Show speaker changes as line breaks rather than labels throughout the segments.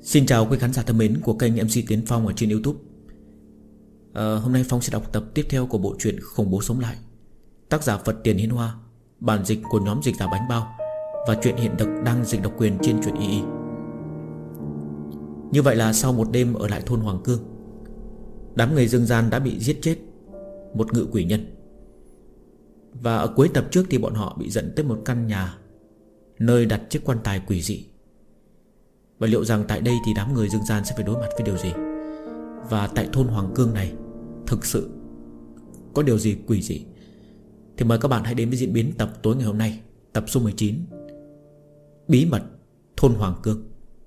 Xin chào quý khán giả thân mến của kênh MC Tiến Phong ở trên YouTube. Hôm nay Phong sẽ đọc tập tiếp theo của bộ truyện Khủng Bố Sống Lại, tác giả Phật Tiền Hiên Hoa, bản dịch của nhóm dịch giả Bánh Bao, và truyện hiện thực đang dịch độc quyền trên truyện II. Như vậy là sau một đêm ở lại thôn Hoàng Cương, đám người Dương Gian đã bị giết chết một ngự quỷ nhân. Và ở cuối tập trước thì bọn họ bị dẫn tới một căn nhà nơi đặt chiếc quan tài quỷ dị. Và liệu rằng tại đây thì đám người Dương Gian sẽ phải đối mặt với điều gì? Và tại thôn Hoàng Cương này thực sự có điều gì quỷ dị? Thì mời các bạn hãy đến với diễn biến tập tối ngày hôm nay, tập số 19, Bí mật thôn Hoàng Cương.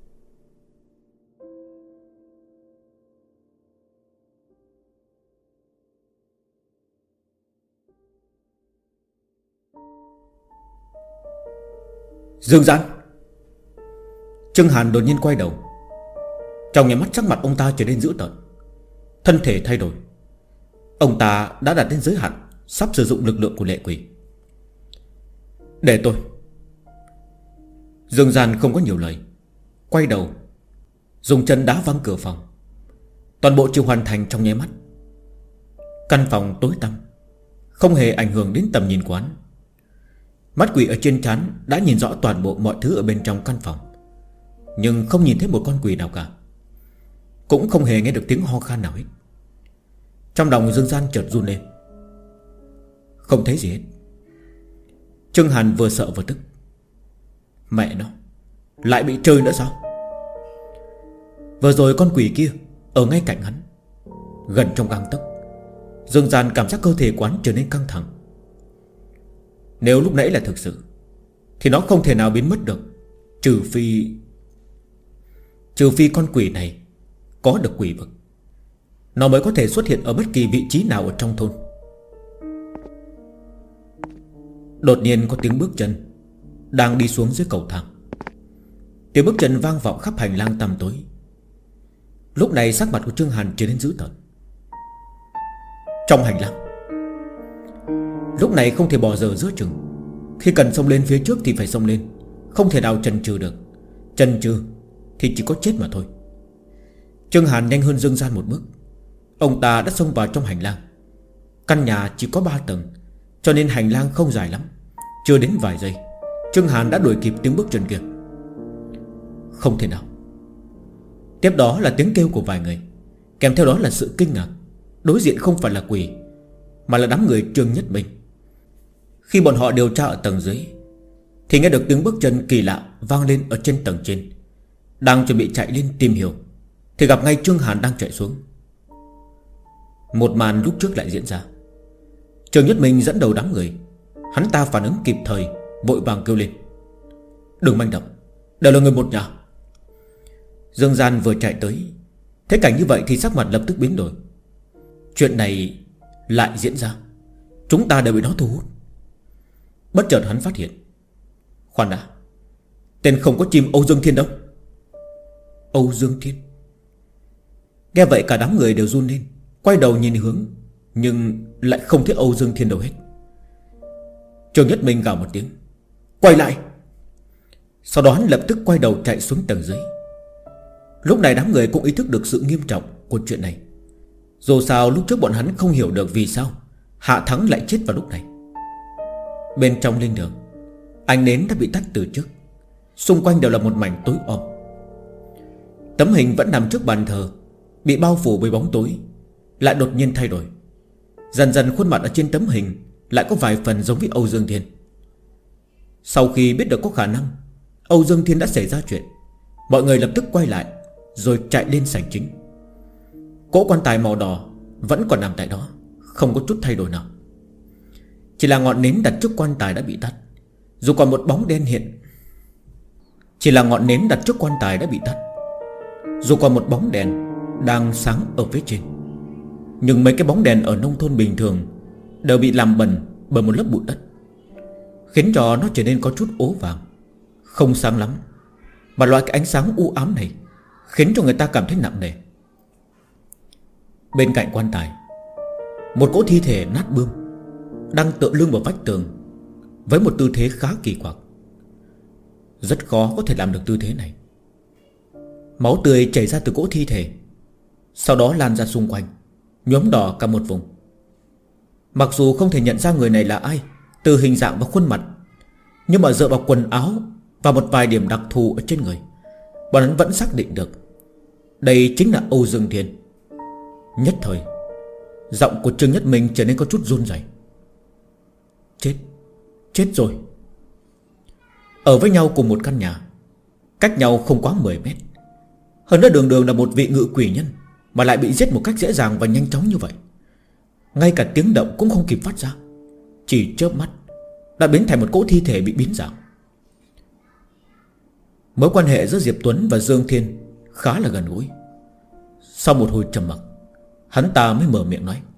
Dương Gian! Trương Hàn đột nhiên quay đầu. Trong nháy mắt sắc mặt ông ta trở nên dữ tợn, thân thể thay đổi. Ông ta đã đạt đến giới hạn sắp sử dụng lực lượng của lệ quỷ. Để tôi. Dương Gian không có nhiều lời, quay đầu dùng chân đá văng cửa phòng. Toàn bộ chưa hoàn thành trong nháy mắt. Căn phòng tối tăm, không hề ảnh hưởng đến tầm nhìn quán. Mắt quỷ ở trên trán đã nhìn rõ toàn bộ mọi thứ ở bên trong căn phòng, nhưng không nhìn thấy một con quỷ nào cả, cũng không hề nghe được tiếng ho khan nào hết. Trong lòng Dương Gian chợt run lên. Không thấy gì hết. Trương Hàn vừa sợ vừa tức. Mẹ nó, lại bị chơi nữa sao? Vừa rồi con quỷ kia ở ngay cạnh hắn, gần trong gang tấc. Dương Gian cảm giác cơ thể quán trở nên căng thẳng. Nếu lúc nãy là thực sự thì nó không thể nào biến mất được, Trừ phi con quỷ này có được quỷ vực, nó mới có thể xuất hiện ở bất kỳ vị trí nào ở trong thôn. Đột nhiên có tiếng bước chân đang đi xuống dưới cầu thang. Tiếng bước chân vang vọng khắp hành lang tăm tối. Lúc này sắc mặt của Trương Hàn trở nên dữ tợn. Trong hành lang lúc này không thể bỏ dở giữa chừng. Khi cần xông lên phía trước thì phải xông lên, không thể nào chần chừ được. Chần chừ thì chỉ có chết mà thôi. Trương Hàn nhanh hơn Dương Gian một bước. Ông ta đã xông vào trong hành lang. Căn nhà chỉ có 3 tầng, cho nên hành lang không dài lắm. Chưa đến vài giây, Trương Hàn đã đuổi kịp tiếng bước chân kia. Không thể nào. Tiếp đó là tiếng kêu của vài người, kèm theo đó là sự kinh ngạc. Đối diện không phải là quỷ, mà là đám người Trương Nhất Minh. Khi bọn họ điều tra ở tầng dưới thì nghe được tiếng bước chân kỳ lạ vang lên ở trên tầng trên. Đang chuẩn bị chạy lên tìm hiểu thì gặp ngay Trương Hàn đang chạy xuống. Một màn lúc trước lại diễn ra. Trương Nhất Minh dẫn đầu đám người. Hắn ta phản ứng kịp thời, vội vàng kêu lên: đừng manh động, đều là người một nhà. Dương Gian vừa chạy tới, thấy cảnh như vậy thì sắc mặt lập tức biến đổi. Chuyện này lại diễn ra, chúng ta đều bị nó thu hút. Bất chợt hắn phát hiện, khoan đã, tên không có chim Âu Dương Thiên đâu. Âu Dương Thiên. Nghe vậy cả đám người đều run lên, quay đầu nhìn hướng, nhưng lại không thấy Âu Dương Thiên đâu hết. Trương Nhất Minh gào một tiếng: quay lại. Sau đó hắn lập tức quay đầu chạy xuống tầng dưới. Lúc này đám người cũng ý thức được sự nghiêm trọng của chuyện này. Dù sao lúc trước bọn hắn không hiểu được vì sao Hạ Thắng lại chết vào lúc này. Bên trong linh đường, ánh nến đã bị tắt từ trước. Xung quanh đều là một mảnh tối om. Tấm hình vẫn nằm trước bàn thờ, bị bao phủ bởi bóng tối, lại đột nhiên thay đổi. Dần dần khuôn mặt ở trên tấm hình lại có vài phần giống với Âu Dương Thiên. Sau khi biết được có khả năng Âu Dương Thiên đã xảy ra chuyện, mọi người lập tức quay lại, rồi chạy lên sảnh chính. Cỗ quan tài màu đỏ vẫn còn nằm tại đó, không có chút thay đổi nào. Chỉ là ngọn nến đặt trước quan tài đã bị tắt. Dù còn một bóng đen hiện Chỉ là ngọn nến đặt trước quan tài đã bị tắt, dù còn một bóng đèn đang sáng ở phía trên. Nhưng mấy cái bóng đèn ở nông thôn bình thường đều bị làm bẩn bởi một lớp bụi đất, khiến cho nó trở nên có chút ố vàng, không sáng lắm. Mà loại cái ánh sáng u ám này khiến cho người ta cảm thấy nặng nề. Bên cạnh quan tài, một cỗ thi thể nát bươm đang tựa lưng vào vách tường với một tư thế khá kỳ quặc. Rất khó có thể làm được tư thế này. Máu tươi chảy ra từ cỗ thi thể, sau đó lan ra xung quanh, nhuốm đỏ cả một vùng. Mặc dù không thể nhận ra người này là ai từ hình dạng và khuôn mặt, nhưng mà dựa vào quần áo và một vài điểm đặc thù ở trên người, bọn hắn vẫn xác định được đây chính là Âu Dương Thiên. Nhất thời, giọng của Trương Nhất Minh trở nên có chút run rẩy. Chết rồi. Ở với nhau cùng một căn nhà, cách nhau không quá 10 mét. Hơn nữa đường đường là một vị ngự quỷ nhân, mà lại bị giết một cách dễ dàng và nhanh chóng như vậy. Ngay cả tiếng động cũng không kịp phát ra, chỉ chớp mắt đã biến thành một cỗ thi thể bị biến dạng. Mối quan hệ giữa Diệp Tuấn và Dương Thiên khá là gần gũi. Sau một hồi trầm mặc, hắn ta mới mở miệng nói: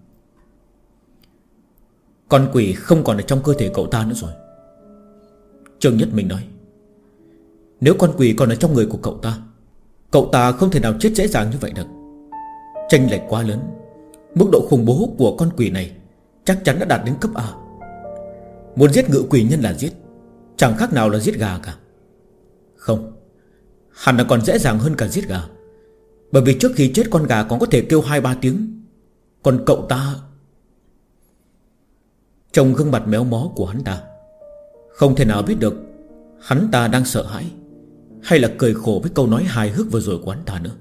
con quỷ không còn ở trong cơ thể cậu ta nữa rồi. Trương Nhất Minh nói: nếu con quỷ còn ở trong người của cậu ta không thể nào chết dễ dàng như vậy được. Chênh lệch quá lớn, mức độ khủng bố của con quỷ này chắc chắn đã đạt đến cấp A. Muốn giết ngự quỷ nhân là giết, chẳng khác nào là giết gà cả. Không, hẳn là còn dễ dàng hơn cả giết gà. Bởi vì trước khi chết con gà còn có thể kêu 2-3 tiếng, còn cậu ta... Trong gương mặt méo mó của hắn ta, không thể nào biết được hắn ta đang sợ hãi hay là cười khổ với câu nói hài hước vừa rồi của hắn ta nữa.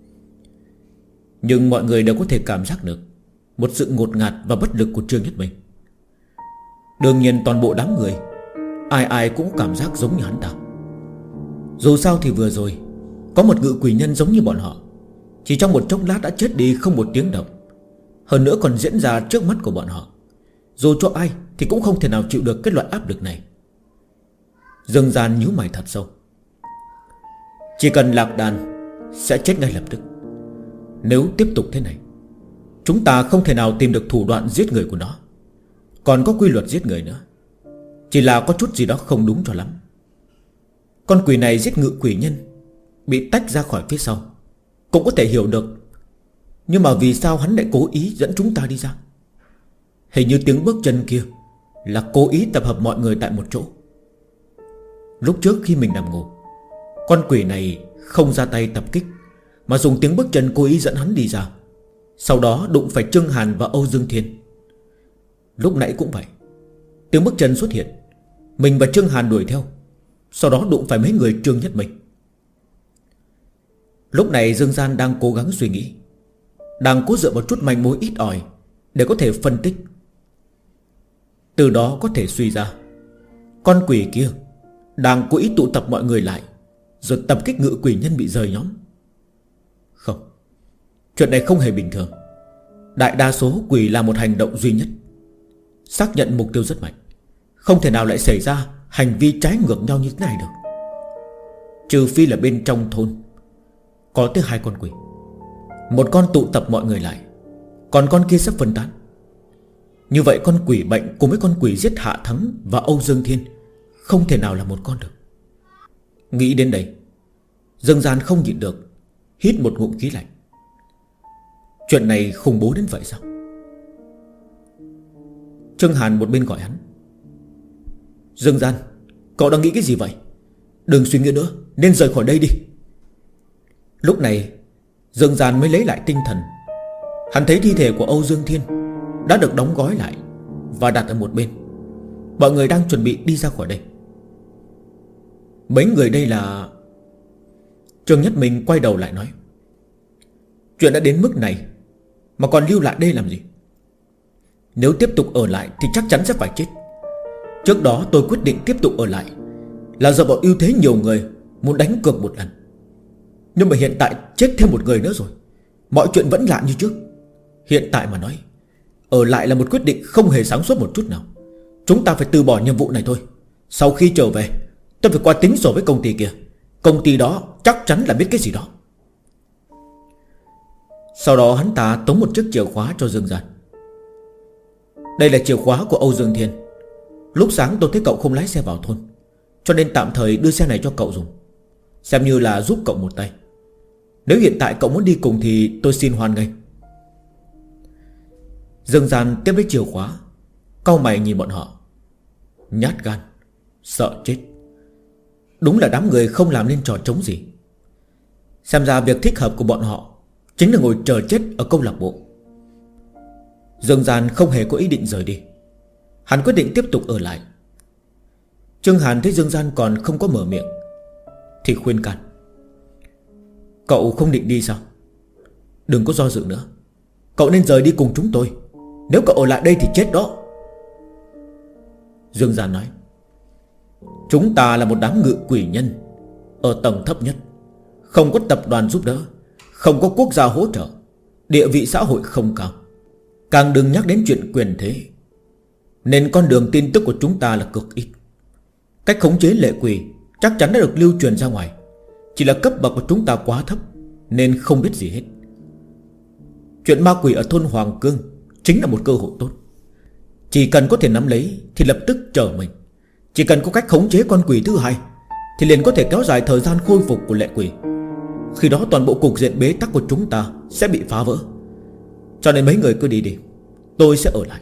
Nhưng mọi người đều có thể cảm giác được một sự ngột ngạt và bất lực của Trương Nhất Minh. Đương nhiên toàn bộ đám người ai cũng cảm giác giống như hắn ta. Dù sao thì vừa rồi có một ngự quỷ nhân giống như bọn họ, chỉ trong một chốc lát đã chết đi không một tiếng động. Hơn nữa còn diễn ra trước mắt của bọn họ. Dù cho ai thì cũng không thể nào chịu được cái loại áp lực này. Dương Gian nhíu mày thật sâu. Chỉ cần Lạc Đàn sẽ chết ngay lập tức. Nếu tiếp tục thế này, chúng ta không thể nào tìm được thủ đoạn giết người của nó, còn có quy luật giết người nữa. Chỉ là có chút gì đó không đúng cho lắm. Con quỷ này giết ngự quỷ nhân, bị tách ra khỏi phía sau, cũng có thể hiểu được. Nhưng mà vì sao hắn lại cố ý dẫn chúng ta đi ra? Hình như tiếng bước chân kia là cố ý tập hợp mọi người tại một chỗ. Lúc trước khi mình nằm ngủ, con quỷ này không ra tay tập kích, mà dùng tiếng bước chân cố ý dẫn hắn đi ra, sau đó đụng phải Trương Hàn và Âu Dương Thiên. Lúc nãy cũng vậy, tiếng bước chân xuất hiện, mình và Trương Hàn đuổi theo, sau đó đụng phải mấy người Trương Nhất Minh. Lúc này Dương Gian đang cố gắng suy nghĩ, đang cố dựa vào chút manh mối ít ỏi để có thể phân tích. Từ đó có thể suy ra con quỷ kia đang cố ý tụ tập mọi người lại, rồi tập kích ngự quỷ nhân bị rời nhóm. Không, chuyện này không hề bình thường. Đại đa số quỷ là một hành động duy nhất, xác nhận mục tiêu rất mạnh, không thể nào lại xảy ra hành vi trái ngược nhau như thế này được. Trừ phi là bên trong thôn có tới 2 con quỷ, một con tụ tập mọi người lại, còn con kia sắp phân tán. Như vậy con quỷ bệnh cùng với con quỷ giết Hạ Thắng và Âu Dương Thiên không thể nào là một con được. Nghĩ đến đây, Dương Gian không nhịn được hít một ngụm khí lạnh. Chuyện này khủng bố đến vậy sao? Trương Hàn một bên gọi hắn: Dương Gian, cậu đang nghĩ cái gì vậy? Đừng suy nghĩ nữa, nên rời khỏi đây đi. Lúc này Dương Gian mới lấy lại tinh thần. Hắn thấy thi thể của Âu Dương Thiên đã được đóng gói lại và đặt ở một bên. Mọi người đang chuẩn bị đi ra khỏi đây. Mấy người đây là... Trương Nhất Minh quay đầu lại nói: chuyện đã đến mức này mà còn lưu lại đây làm gì? Nếu tiếp tục ở lại thì chắc chắn sẽ phải chết. Trước đó tôi quyết định tiếp tục ở lại là dựa vào ưu thế nhiều người, muốn đánh cược một lần. Nhưng mà hiện tại chết thêm một người nữa rồi, mọi chuyện vẫn lạ như trước. Hiện tại mà nói, ở lại là một quyết định không hề sáng suốt một chút nào. Chúng ta phải từ bỏ nhiệm vụ này thôi. Sau khi trở về, tôi phải qua tính sổ với công ty kia. Công ty đó chắc chắn là biết cái gì đó. Sau đó hắn ta tống một chiếc chìa khóa cho Dương Gian. Đây là chìa khóa của Âu Dương Thiên. Lúc sáng tôi thấy cậu không lái xe vào thôn, cho nên tạm thời đưa xe này cho cậu dùng, xem như là giúp cậu một tay. Nếu hiện tại cậu muốn đi cùng thì tôi xin hoan nghênh. Dương Gian tiếp lấy chìa khóa, cau mày nhìn bọn họ. Nhát gan, sợ chết. Đúng là đám người không làm nên trò trống gì. Xem ra việc thích hợp của bọn họ chính là ngồi chờ chết ở câu lạc bộ. Dương Gian không hề có ý định rời đi. Hắn quyết định tiếp tục ở lại. Trương Hàn thấy Dương Gian còn không có mở miệng thì khuyên can: Cậu không định đi sao? Đừng có do dự nữa. Cậu nên rời đi cùng chúng tôi. Nếu cậu ở lại đây thì chết đó. Dương Gian nói: Chúng ta là một đám ngự quỷ nhân ở tầng thấp nhất, không có tập đoàn giúp đỡ, không có quốc gia hỗ trợ, địa vị xã hội không cao, càng đừng nhắc đến chuyện quyền thế. Nên con đường tin tức của chúng ta là cực ít. Cách khống chế lệ quỷ chắc chắn đã được lưu truyền ra ngoài. Chỉ là cấp bậc của chúng ta quá thấp nên không biết gì hết. Chuyện ma quỷ ở thôn Hoàng Cương chính là một cơ hội tốt. Chỉ cần có thể nắm lấy thì lập tức trở mình. Chỉ cần có cách khống chế con quỷ thứ hai thì liền có thể kéo dài thời gian khôi phục của lệ quỷ. Khi đó toàn bộ cục diện bế tắc của chúng ta sẽ bị phá vỡ. Cho nên mấy người cứ đi đi, tôi sẽ ở lại.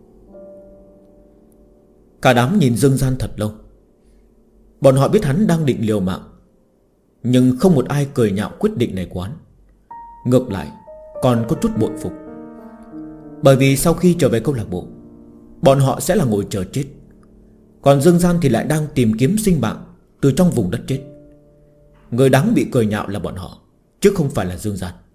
Cả đám nhìn Dương Gian thật lâu. Bọn họ biết hắn đang định liều mạng, nhưng không một ai cười nhạo quyết định này của hắn. Ngược lại còn có chút bội phục. Bởi vì sau khi trở về câu lạc bộ, bọn họ sẽ là ngồi chờ chết, còn Dương Gian thì lại đang tìm kiếm sinh mạng từ trong vùng đất chết. Người đáng bị cười nhạo là bọn họ, chứ không phải là Dương Gian.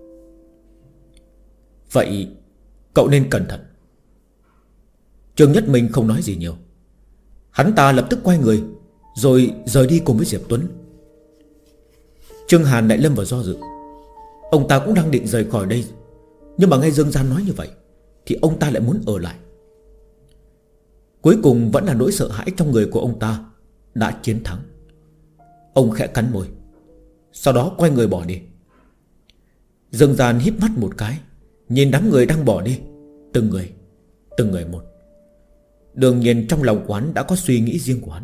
Vậy cậu nên cẩn thận. Trương Nhất Minh không nói gì nhiều. Hắn ta lập tức quay người rồi rời đi cùng với Diệp Tuấn. Trương Hàn lại lâm vào do dự. Ông ta cũng đang định rời khỏi đây, nhưng mà nghe Dương Gian nói như vậy thì ông ta lại muốn ở lại. Cuối cùng vẫn là nỗi sợ hãi trong người của ông ta đã chiến thắng. Ông khẽ cắn môi, sau đó quay người bỏ đi. Dương Gian híp mắt một cái, nhìn đám người đang bỏ đi, từng người một. Đương nhiên trong lòng của hắn đã có suy nghĩ riêng của hắn.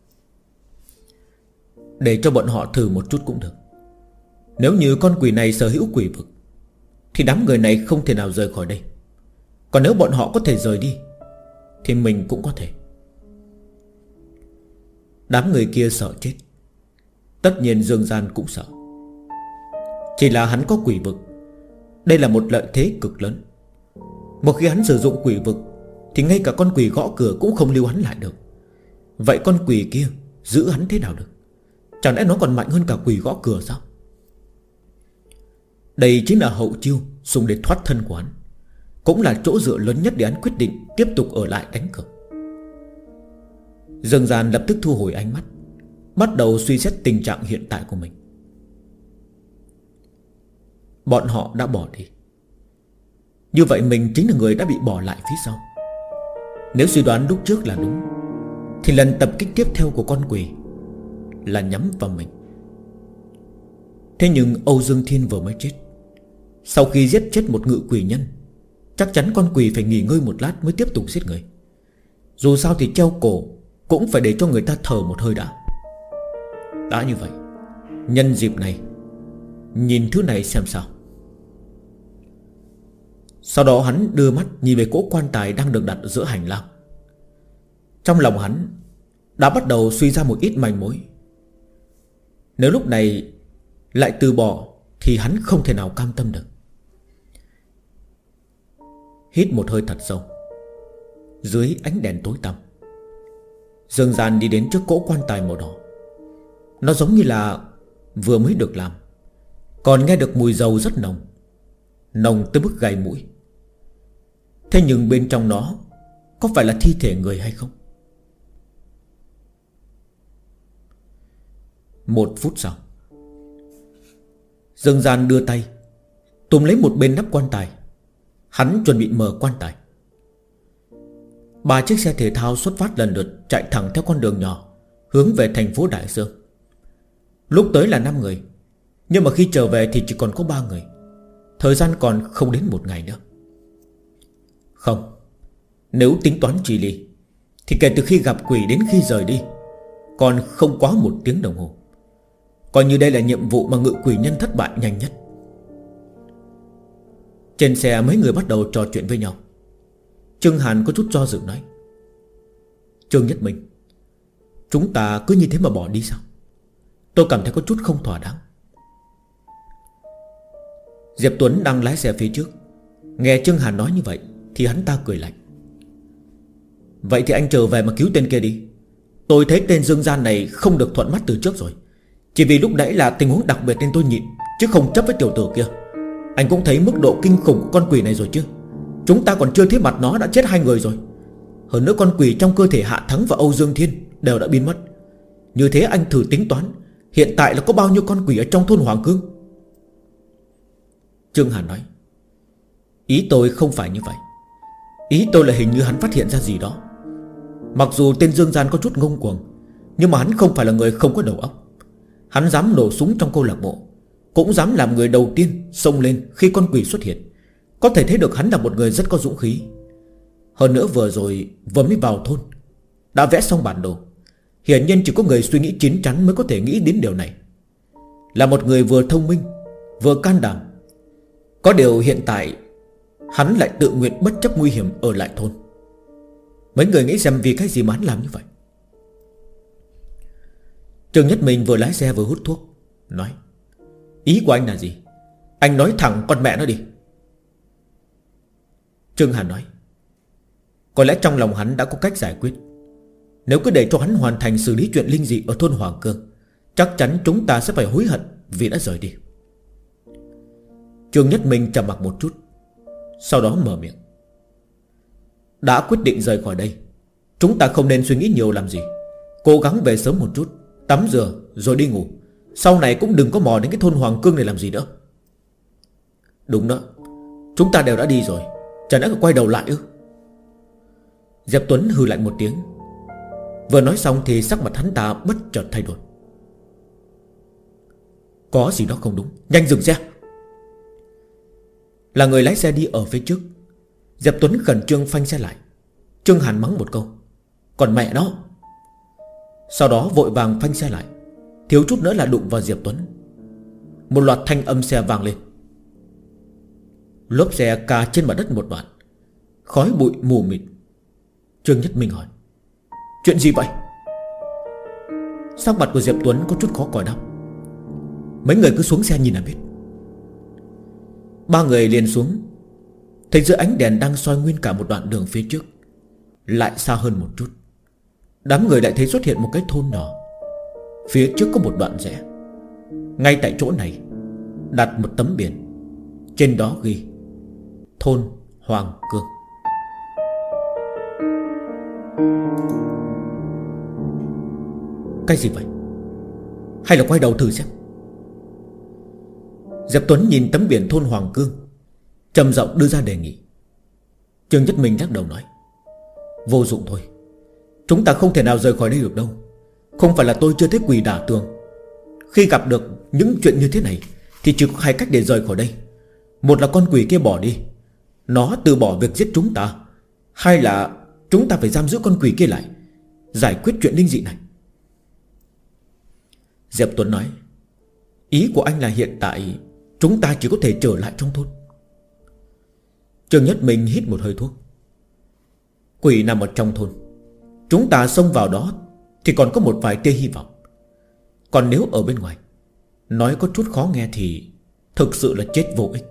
Để cho bọn họ thử một chút cũng được. Nếu như con quỷ này sở hữu quỷ vực thì đám người này không thể nào rời khỏi đây. Còn nếu bọn họ có thể rời đi thì mình cũng có thể. Đám người kia sợ chết. Tất nhiên Dương Gian cũng sợ. Chỉ là hắn có quỷ vực, đây là một lợi thế cực lớn. Một khi hắn sử dụng quỷ vực thì ngay cả con quỷ gõ cửa cũng không lưu hắn lại được. Vậy con quỷ kia giữ hắn thế nào được? Chẳng lẽ nó còn mạnh hơn cả quỷ gõ cửa sao? Đây chính là hậu chiêu dùng để thoát thân của hắn, cũng là chỗ dựa lớn nhất để hắn quyết định tiếp tục ở lại đánh cược. Dương Gian lập tức thu hồi ánh mắt, bắt đầu suy xét tình trạng hiện tại của mình. Bọn họ đã bỏ đi. Như vậy mình chính là người đã bị bỏ lại phía sau. Nếu suy đoán lúc trước là đúng thì lần tập kích tiếp theo của con quỷ là nhắm vào mình. Thế nhưng Âu Dương Thiên vừa mới chết. Sau khi giết chết một ngự quỷ nhân, chắc chắn con quỷ phải nghỉ ngơi một lát mới tiếp tục giết người. Dù sao thì treo cổ cũng phải để cho người ta thở một hơi đã. Đã như vậy, nhân dịp này nhìn thứ này xem sao. Sau đó hắn đưa mắt nhìn về cỗ quan tài đang được đặt ở giữa hành lang. Trong lòng hắn đã bắt đầu suy ra một ít manh mối. Nếu lúc này lại từ bỏ thì hắn không thể nào cam tâm được. Hít một hơi thật sâu. Dưới ánh đèn tối tăm, Dương Gian đi đến trước cỗ quan tài màu đỏ. Nó giống như là vừa mới được làm, còn nghe được mùi dầu rất nồng, nồng tới mức gai mũi. Thế nhưng bên trong nó có phải là thi thể người hay không? 1 phút sau, Dương Gian đưa tay túm lấy một bên nắp quan tài. Hắn chuẩn bị mở quan tài. 3 chiếc xe thể thao xuất phát lần lượt chạy thẳng theo con đường nhỏ hướng về thành phố Đại Dương. Lúc tới là 5 người, nhưng mà khi trở về thì chỉ còn có 3 người. Thời gian còn không đến 1 ngày nữa. Không, nếu tính toán chi ly thì kể từ khi gặp quỷ đến khi rời đi còn không quá 1 tiếng đồng hồ. Coi như đây là nhiệm vụ mà ngự quỷ nhân thất bại nhanh nhất. Trên xe mấy người bắt đầu trò chuyện với nhau. Trương Hàn có chút do dự nói: Trương Nhất Minh, chúng ta cứ như thế mà bỏ đi sao? Tôi cảm thấy có chút không thỏa đáng. Diệp Tuấn đang lái xe phía trước, nghe Trương Hàn nói như vậy thì hắn ta cười lạnh. Vậy thì anh trở về mà cứu tên kia đi. Tôi thấy tên Dương Gian này không được thuận mắt từ trước rồi. Chỉ vì lúc nãy là tình huống đặc biệt nên tôi nhịn, chứ không chấp với tiểu tử kia. Anh cũng thấy mức độ kinh khủng của con quỷ này rồi chứ. Chúng ta còn chưa thấy mặt nó đã chết 2 người rồi. Hơn nữa con quỷ trong cơ thể Hạ Thắng và Âu Dương Thiên đều đã biến mất. Như thế anh thử tính toán hiện tại là có bao nhiêu con quỷ ở trong thôn Hoàng Cương. Trương Hàn nói, ý tôi không phải như vậy. Ý tôi là hình như hắn phát hiện ra gì đó. Mặc dù tên Dương Gian có chút ngông cuồng, nhưng mà hắn không phải là người không có đầu óc. Hắn dám nổ súng trong câu lạc bộ, cũng dám làm người đầu tiên xông lên khi con quỷ xuất hiện. Có thể thấy được hắn là một người rất có dũng khí. Hơn nữa vừa mới vào thôn đã vẽ xong bản đồ. Hiển nhiên chỉ có người suy nghĩ chín chắn mới có thể nghĩ đến điều này. Là một người vừa thông minh vừa can đảm. Có điều hiện tại hắn lại tự nguyện bất chấp nguy hiểm ở lại thôn. Mấy người nghĩ xem vì cái gì mà hắn làm như vậy. Trương Nhất Minh vừa lái xe vừa hút thuốc, nói, ý của anh là gì? Anh nói thẳng con mẹ nó đi. Trương Hàn nói, có lẽ trong lòng hắn đã có cách giải quyết. Nếu cứ để cho hắn hoàn thành xử lý chuyện linh dị ở thôn Hoàng Cương, chắc chắn chúng ta sẽ phải hối hận vì đã rời đi. Trương Nhất Minh trầm mặc một chút, sau đó mở miệng, đã quyết định rời khỏi đây, chúng ta không nên suy nghĩ nhiều làm gì. Cố gắng về sớm một chút, tắm rửa rồi đi ngủ. Sau này cũng đừng có mò đến cái thôn Hoàng Cương này làm gì nữa. Đúng đó, chúng ta đều đã đi rồi, chẳng lẽ quay đầu lại ư? Diệp Tuấn hừ lạnh một tiếng. Vừa nói xong thì sắc mặt hắn ta bất chợt thay đổi. Có gì đó không đúng, nhanh dừng xe. Là người lái xe đi ở phía trước, Diệp Tuấn khẩn trương phanh xe lại. Trương Hàn mắng một câu, còn mẹ nó. Sau đó vội vàng phanh xe lại, thiếu chút nữa là đụng vào Diệp Tuấn. Một loạt thanh âm xe vang lên. Lốp xe cà trên mặt đất một đoạn, khói bụi mù mịt. Trương Nhất Minh hỏi, chuyện gì vậy? Sắc mặt của Diệp Tuấn có chút khó coi đáp, mấy người cứ xuống xe nhìn là biết. 3 người liền xuống. Thấy giữa ánh đèn đang soi nguyên cả một đoạn đường phía trước, lại xa hơn một chút, đám người lại thấy xuất hiện một cái thôn nhỏ. Phía trước có một đoạn rẽ. Ngay tại chỗ này đặt một tấm biển, trên đó ghi thôn Hoàng Cương. Cái gì vậy? Hay là quay đầu thử xem? Diệp Tuấn nhìn tấm biển thôn Hoàng Cương, trầm giọng đưa ra đề nghị. Trương Nhất Minh lắc đầu nói, vô dụng thôi, chúng ta không thể nào rời khỏi đây được đâu. Không phải là tôi chưa thấy quỷ đả tường. Khi gặp được những chuyện như thế này thì chỉ có 2 cách để rời khỏi đây. Một là con quỷ kia bỏ đi, nó từ bỏ việc giết chúng ta. Hai là chúng ta phải giam giữ con quỷ kia lại, giải quyết chuyện linh dị này. Diệp Tuấn nói, ý của anh là hiện tại chúng ta chỉ có thể trở lại trong thôn. Trương Nhất Minh hít một hơi thuốc. Quỷ nằm ở trong thôn, chúng ta xông vào đó thì còn có một vài tia hy vọng. Còn nếu ở bên ngoài, nói có chút khó nghe thì thực sự là chết vô ích.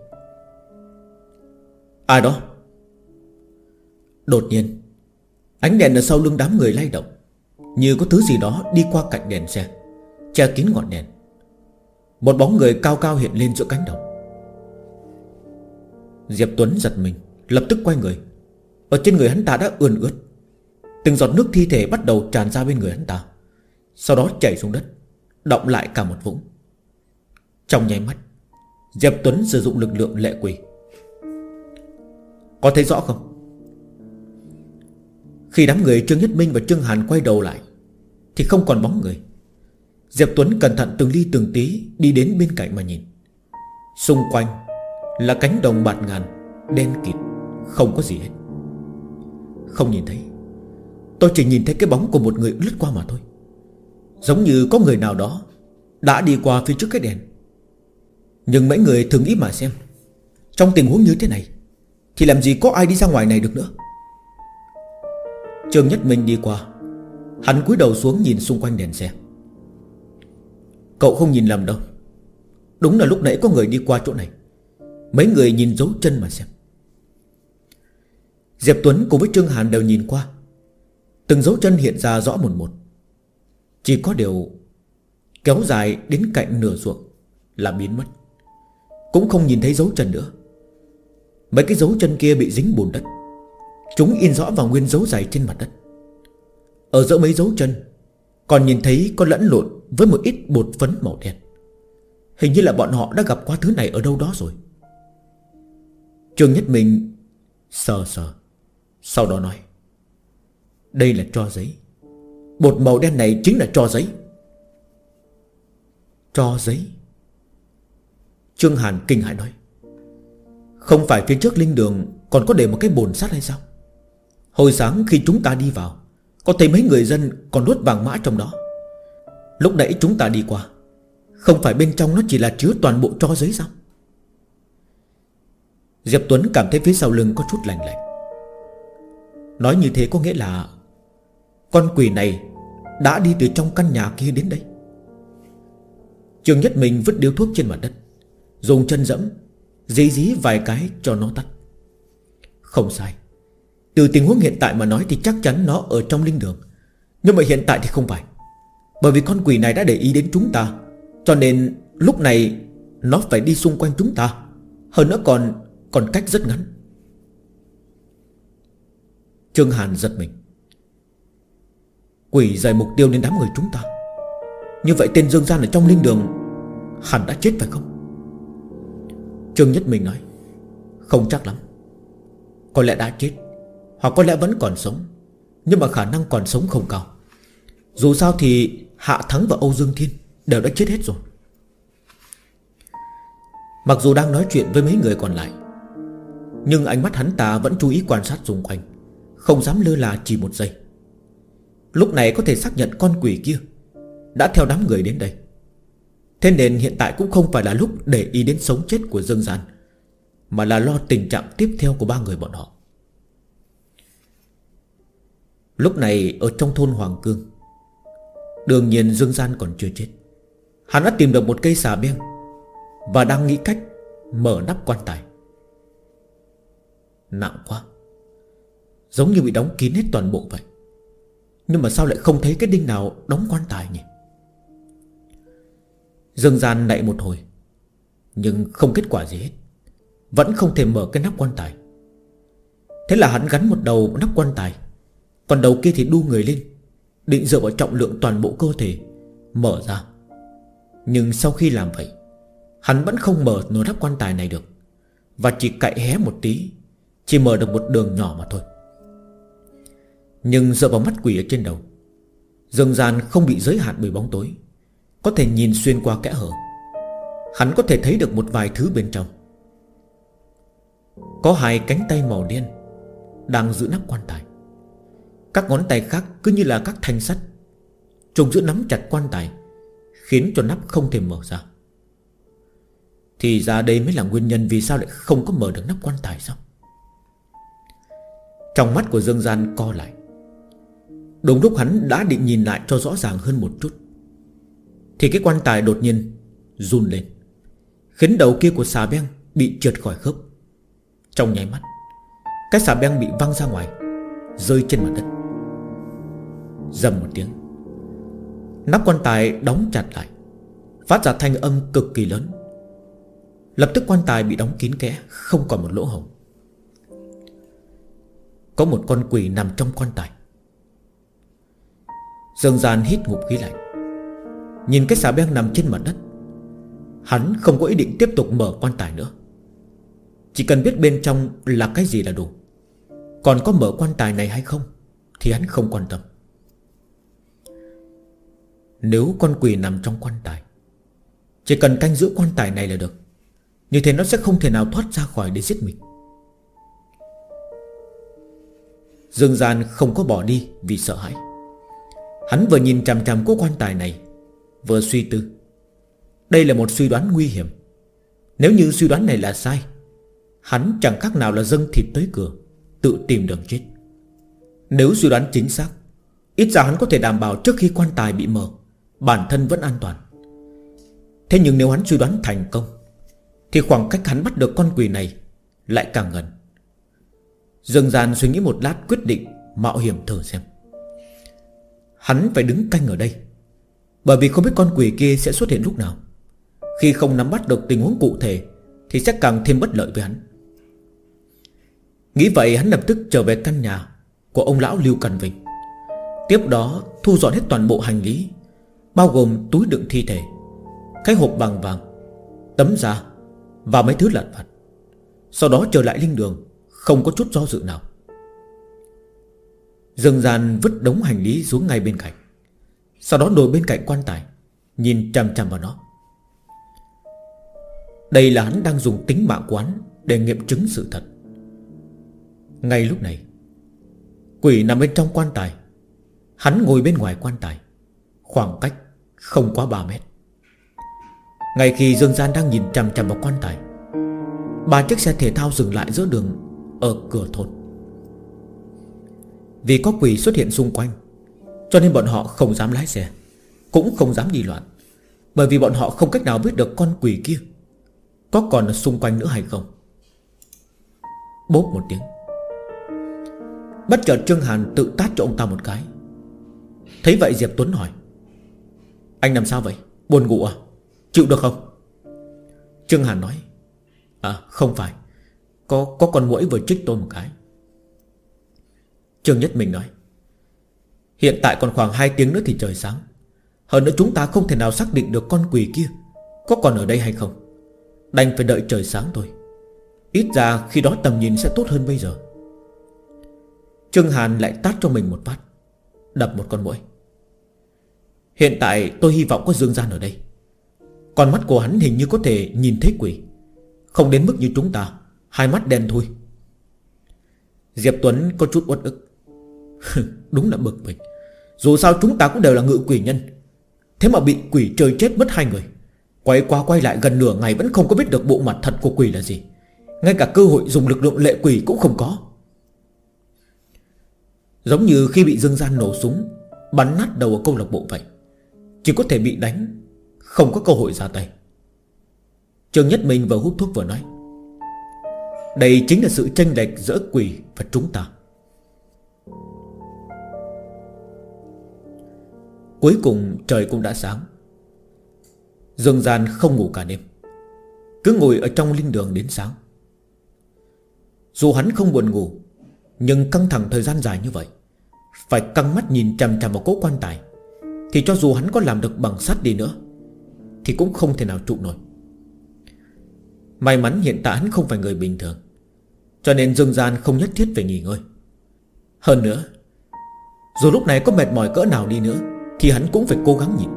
Ai đó? Đột nhiên ánh đèn ở sau lưng đám người lay động, như có thứ gì đó đi qua cạnh đèn xe, che kín ngọn đèn. Một bóng người cao cao hiện lên giữa cánh đồng. Diệp Tuấn giật mình, lập tức quay người. Ở trên người hắn ta đã ươn ướt, từng giọt nước thi thể bắt đầu tràn ra bên người hắn ta, sau đó chảy xuống đất, đọng lại cả một vũng. Trong nháy mắt, Diệp Tuấn sử dụng lực lượng lệ quỷ. Có thấy rõ không? Khi đám người Trương Nhất Minh và Trương Hàn quay đầu lại thì không còn bóng người. Diệp Tuấn cẩn thận từng ly từng tí đi đến bên cạnh mà nhìn. Xung quanh là cánh đồng bạt ngàn, đen kịt, không có gì hết. Không nhìn thấy. Tôi chỉ nhìn thấy cái bóng của một người lướt qua mà thôi. Giống như có người nào đó đã đi qua phía trước cái đèn. Nhưng mấy người thử nghĩ mà xem, trong tình huống như thế này thì làm gì có ai đi ra ngoài này được nữa. Trương Nhất Minh đi qua, hắn cúi đầu xuống nhìn xung quanh đèn xe. Cậu không nhìn lầm đâu, đúng là lúc nãy có người đi qua chỗ này. Mấy người nhìn dấu chân mà xem. Diệp Tuấn cùng với Trương Hàn đều nhìn qua. Từng dấu chân hiện ra rõ một một. Chỉ có điều kéo dài đến cạnh nửa ruộng là biến mất, cũng không nhìn thấy dấu chân nữa. Mấy cái dấu chân kia bị dính bùn đất, chúng in rõ vào nguyên dấu giày trên mặt đất. Ở giữa mấy dấu chân còn nhìn thấy có lẫn lộn với một ít bột phấn màu đen. Hình như là bọn họ đã gặp qua thứ này ở đâu đó rồi. Trương Nhất Minh sờ sờ, sau đó nói: đây là tro giấy. Bột màu đen này chính là tro giấy. Tro giấy? Trương Hàn kinh hãi nói: không phải phía trước linh đường còn có để một cái bồn sắt hay sao? Hồi sáng khi chúng ta đi vào, có thấy mấy người dân còn đốt vàng mã trong đó. Lúc nãy chúng ta đi qua, không phải bên trong nó chỉ là chứa toàn bộ tro giấy sao? Diệp Tuấn cảm thấy phía sau lưng có chút lạnh lạnh. Nói như thế có nghĩa là con quỷ này đã đi từ trong căn nhà kia đến đây. Trương Nhất Minh vứt điếu thuốc trên mặt đất, dùng chân dẫm dí dí vài cái cho nó tắt. Không sai, từ tình huống hiện tại mà nói thì chắc chắn nó ở trong linh đường. Nhưng mà hiện tại thì không phải, bởi vì con quỷ này đã để ý đến chúng ta, cho nên lúc này nó phải đi xung quanh chúng ta. Hơn nữa còn cách rất ngắn. Trương Hàn giật mình. Quỷ rời mục tiêu đến đám người chúng ta. Như vậy tên Dương Gian ở trong linh đường hẳn đã chết phải không? Trương Nhất Minh nói: không chắc lắm. Có lẽ đã chết, hoặc có lẽ vẫn còn sống, nhưng mà khả năng còn sống không cao. Dù sao thì Hạ Thắng và Âu Dương Thiên đều đã chết hết rồi. Mặc dù đang nói chuyện với mấy người còn lại, nhưng ánh mắt hắn ta vẫn chú ý quan sát xung quanh, không dám lơ là chỉ một giây. Lúc này có thể xác nhận con quỷ kia đã theo đám người đến đây. Thế nên hiện tại cũng không phải là lúc để ý đến sống chết của Dương Gian, mà là lo tình trạng tiếp theo của ba người bọn họ. Lúc này ở trong thôn Hoàng Cương, đương nhiên Dương Gian còn chưa chết. Hắn đã tìm được một cây xà beng và đang nghĩ cách mở nắp quan tài. Nặng quá, giống như bị đóng kín hết toàn bộ vậy. Nhưng mà sao lại không thấy cái đinh nào đóng quan tài nhỉ? Dương Gian nạy một hồi, nhưng không kết quả gì hết, vẫn không thể mở cái nắp quan tài. Thế là hắn gắn một đầu nắp quan tài, còn đầu kia thì đu người lên, định dựa vào trọng lượng toàn bộ cơ thể mở ra. Nhưng sau khi làm vậy, hắn vẫn không mở nồi nắp quan tài này được, và chỉ cạy hé một tí, chỉ mở được một đường nhỏ mà thôi. Nhưng dựa vào mắt quỷ ở trên đầu, Dương Gian không bị giới hạn bởi bóng tối, có thể nhìn xuyên qua kẽ hở. Hắn có thể thấy được một vài thứ bên trong. Có hai cánh tay màu đen đang giữ nắp quan tài. Các ngón tay khác cứ như là các thanh sắt, trùng giữ nắm chặt quan tài, khiến cho nắp không thể mở ra. Thì ra đây mới là nguyên nhân vì sao lại không có mở được nắp quan tài sao? Trong mắt của Dương Gian co lại. Đúng lúc hắn đã định nhìn lại cho rõ ràng hơn một chút, thì cái quan tài đột nhiên run lên, khiến đầu kia của xà beng bị trượt khỏi khớp. Trong nháy mắt, cái xà beng bị văng ra ngoài, rơi trên mặt đất. Rầm một tiếng, nắp quan tài đóng chặt lại, phát ra thanh âm cực kỳ lớn. Lập tức quan tài bị đóng kín kẽ, không còn một lỗ hổng. Có một con quỷ nằm trong quan tài. Dương Gian hít ngụm khí lạnh, nhìn cái xà beng nằm trên mặt đất. Hắn không có ý định tiếp tục mở quan tài nữa. Chỉ cần biết bên trong là cái gì là đủ. Còn có mở quan tài này hay không thì hắn không quan tâm. Nếu con quỷ nằm trong quan tài, chỉ cần canh giữ quan tài này là được. Như thế nó sẽ không thể nào thoát ra khỏi để giết mình. Dương Gian không có bỏ đi vì sợ hãi. Hắn vừa nhìn chằm chằm cố quan tài này, vừa suy tư. Đây là một suy đoán nguy hiểm. Nếu như suy đoán này là sai, hắn chẳng khác nào là dâng thịt tới cửa, tự tìm đường chết. Nếu suy đoán chính xác, ít ra hắn có thể đảm bảo trước khi quan tài bị mở, bản thân vẫn an toàn. Thế nhưng nếu hắn suy đoán thành công, thì khoảng cách hắn bắt được con quỷ này lại càng gần. Dương Gian suy nghĩ một lát, quyết định mạo hiểm thử xem. Hắn phải đứng canh ở đây, bởi vì không biết con quỷ kia sẽ xuất hiện lúc nào. Khi không nắm bắt được tình huống cụ thể thì sẽ càng thêm bất lợi với hắn. Nghĩ vậy, hắn lập tức trở về căn nhà của ông lão Lưu Cẩn Vinh. Tiếp đó thu dọn hết toàn bộ hành lý, bao gồm túi đựng thi thể, cái hộp bằng vàng, tấm da và mấy thứ lặt vặt. Sau đó trở lại linh đường, không có chút do dự nào. Dương Gian vứt đống hành lý xuống ngay bên cạnh, sau đó ngồi bên cạnh quan tài, nhìn chằm chằm vào nó. Đây là hắn đang dùng tính mạng của hắn để nghiệm chứng sự thật. Ngay lúc này, quỷ nằm bên trong quan tài, hắn ngồi bên ngoài quan tài, khoảng cách không quá 3 mét. Ngay khi Dương Gian đang nhìn chằm chằm vào quan tài, 3 chiếc xe thể thao dừng lại giữa đường ở cửa thôn. Vì có quỷ xuất hiện xung quanh, cho nên bọn họ không dám lái xe, cũng không dám đi loạn, bởi vì bọn họ không cách nào biết được con quỷ kia có còn ở xung quanh nữa hay không. Bốp một tiếng, bất chợt Trương Hàn tự tát cho ông ta một cái. Thấy vậy Diệp Tuấn hỏi: Anh làm sao vậy? Buồn ngủ à? Chịu được không? Trương Hàn nói: Không phải, Có con muỗi vừa trích tôi một cái. Trương Nhất Minh nói: Hiện tại còn khoảng 2 tiếng nữa thì trời sáng. Hơn nữa chúng ta không thể nào xác định được con quỷ kia có còn ở đây hay không, đành phải đợi trời sáng thôi. Ít ra khi đó tầm nhìn sẽ tốt hơn bây giờ. Trương Hàn lại tát cho mình một phát, đập một con muỗi. Hiện tại tôi hy vọng có Dương Gian ở đây. Con mắt của hắn hình như có thể nhìn thấy quỷ, không đến mức như chúng ta, hai mắt đen thui. Diệp Tuấn có chút uất ức. Đúng là bực mình. Dù sao chúng ta cũng đều là ngự quỷ nhân, thế mà bị quỷ chơi chết mất 2 người. Quay qua quay lại gần nửa ngày vẫn không có biết được bộ mặt thật của quỷ là gì. Ngay cả cơ hội dùng lực lượng lệ quỷ cũng không có. Giống như khi bị Dương Gian nổ súng bắn nát đầu ở câu lạc bộ vậy, chỉ có thể bị đánh, không có cơ hội ra tay. Trương Nhất Minh vừa hút thuốc vừa nói: Đây chính là sự chênh lệch giữa quỷ và chúng ta. Cuối cùng trời cũng đã sáng. Dương Gian không ngủ cả đêm, cứ ngồi ở trong linh đường đến sáng. Dù hắn không buồn ngủ, nhưng căng thẳng thời gian dài như vậy, phải căng mắt nhìn chằm chằm vào cố quan tài, thì cho dù hắn có làm được bằng sắt đi nữa thì cũng không thể nào trụ nổi. May mắn hiện tại hắn không phải người bình thường, cho nên Dương Gian không nhất thiết phải nghỉ ngơi. Hơn nữa, dù lúc này có mệt mỏi cỡ nào đi nữa thì hắn cũng phải cố gắng nhịn.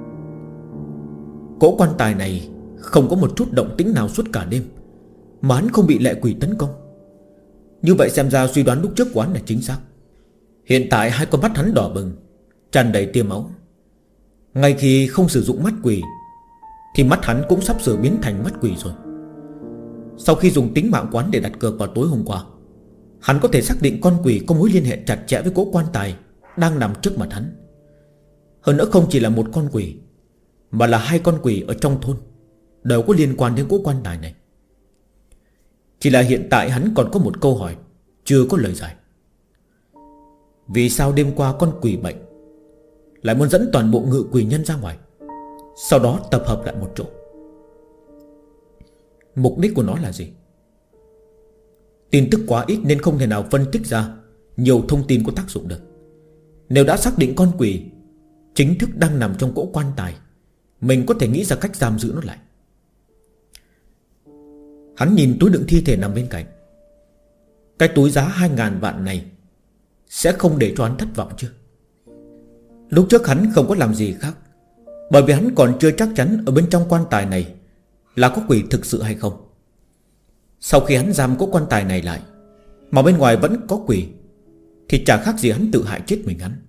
Cỗ quan tài này không có một chút động tĩnh nào suốt cả đêm, mà hắn không bị lệ quỷ tấn công. Như vậy xem ra suy đoán lúc trước của hắn là chính xác. Hiện tại 2 con mắt hắn đỏ bừng, tràn đầy tia máu. Ngay khi không sử dụng mắt quỷ thì mắt hắn cũng sắp sửa biến thành mắt quỷ rồi. Sau khi dùng tính mạng quán để đặt cược vào tối hôm qua, hắn có thể xác định con quỷ có mối liên hệ chặt chẽ với cỗ quan tài đang nằm trước mặt hắn. Hơn nữa không chỉ là một con quỷ, mà là 2 con quỷ ở trong thôn đều có liên quan đến cỗ quan tài này. Chỉ là hiện tại hắn còn có một câu hỏi chưa có lời giải. Vì sao đêm qua con quỷ bệnh lại muốn dẫn toàn bộ ngự quỷ nhân ra ngoài, sau đó tập hợp lại một chỗ? Mục đích của nó là gì? Tin tức quá ít nên không thể nào phân tích ra nhiều thông tin có tác dụng được. Nếu đã xác định con quỷ chính thức đang nằm trong cỗ quan tài, mình có thể nghĩ ra cách giam giữ nó lại. Hắn nhìn túi đựng thi thể nằm bên cạnh. Cái túi giá 2.000 vạn này sẽ không để cho hắn thất vọng chứ? Lúc trước hắn không có làm gì khác, bởi vì hắn còn chưa chắc chắn ở bên trong quan tài này là có quỷ thực sự hay không. Sau khi hắn giam cỗ quan tài này lại mà bên ngoài vẫn có quỷ, thì chả khác gì hắn tự hại chết mình hắn.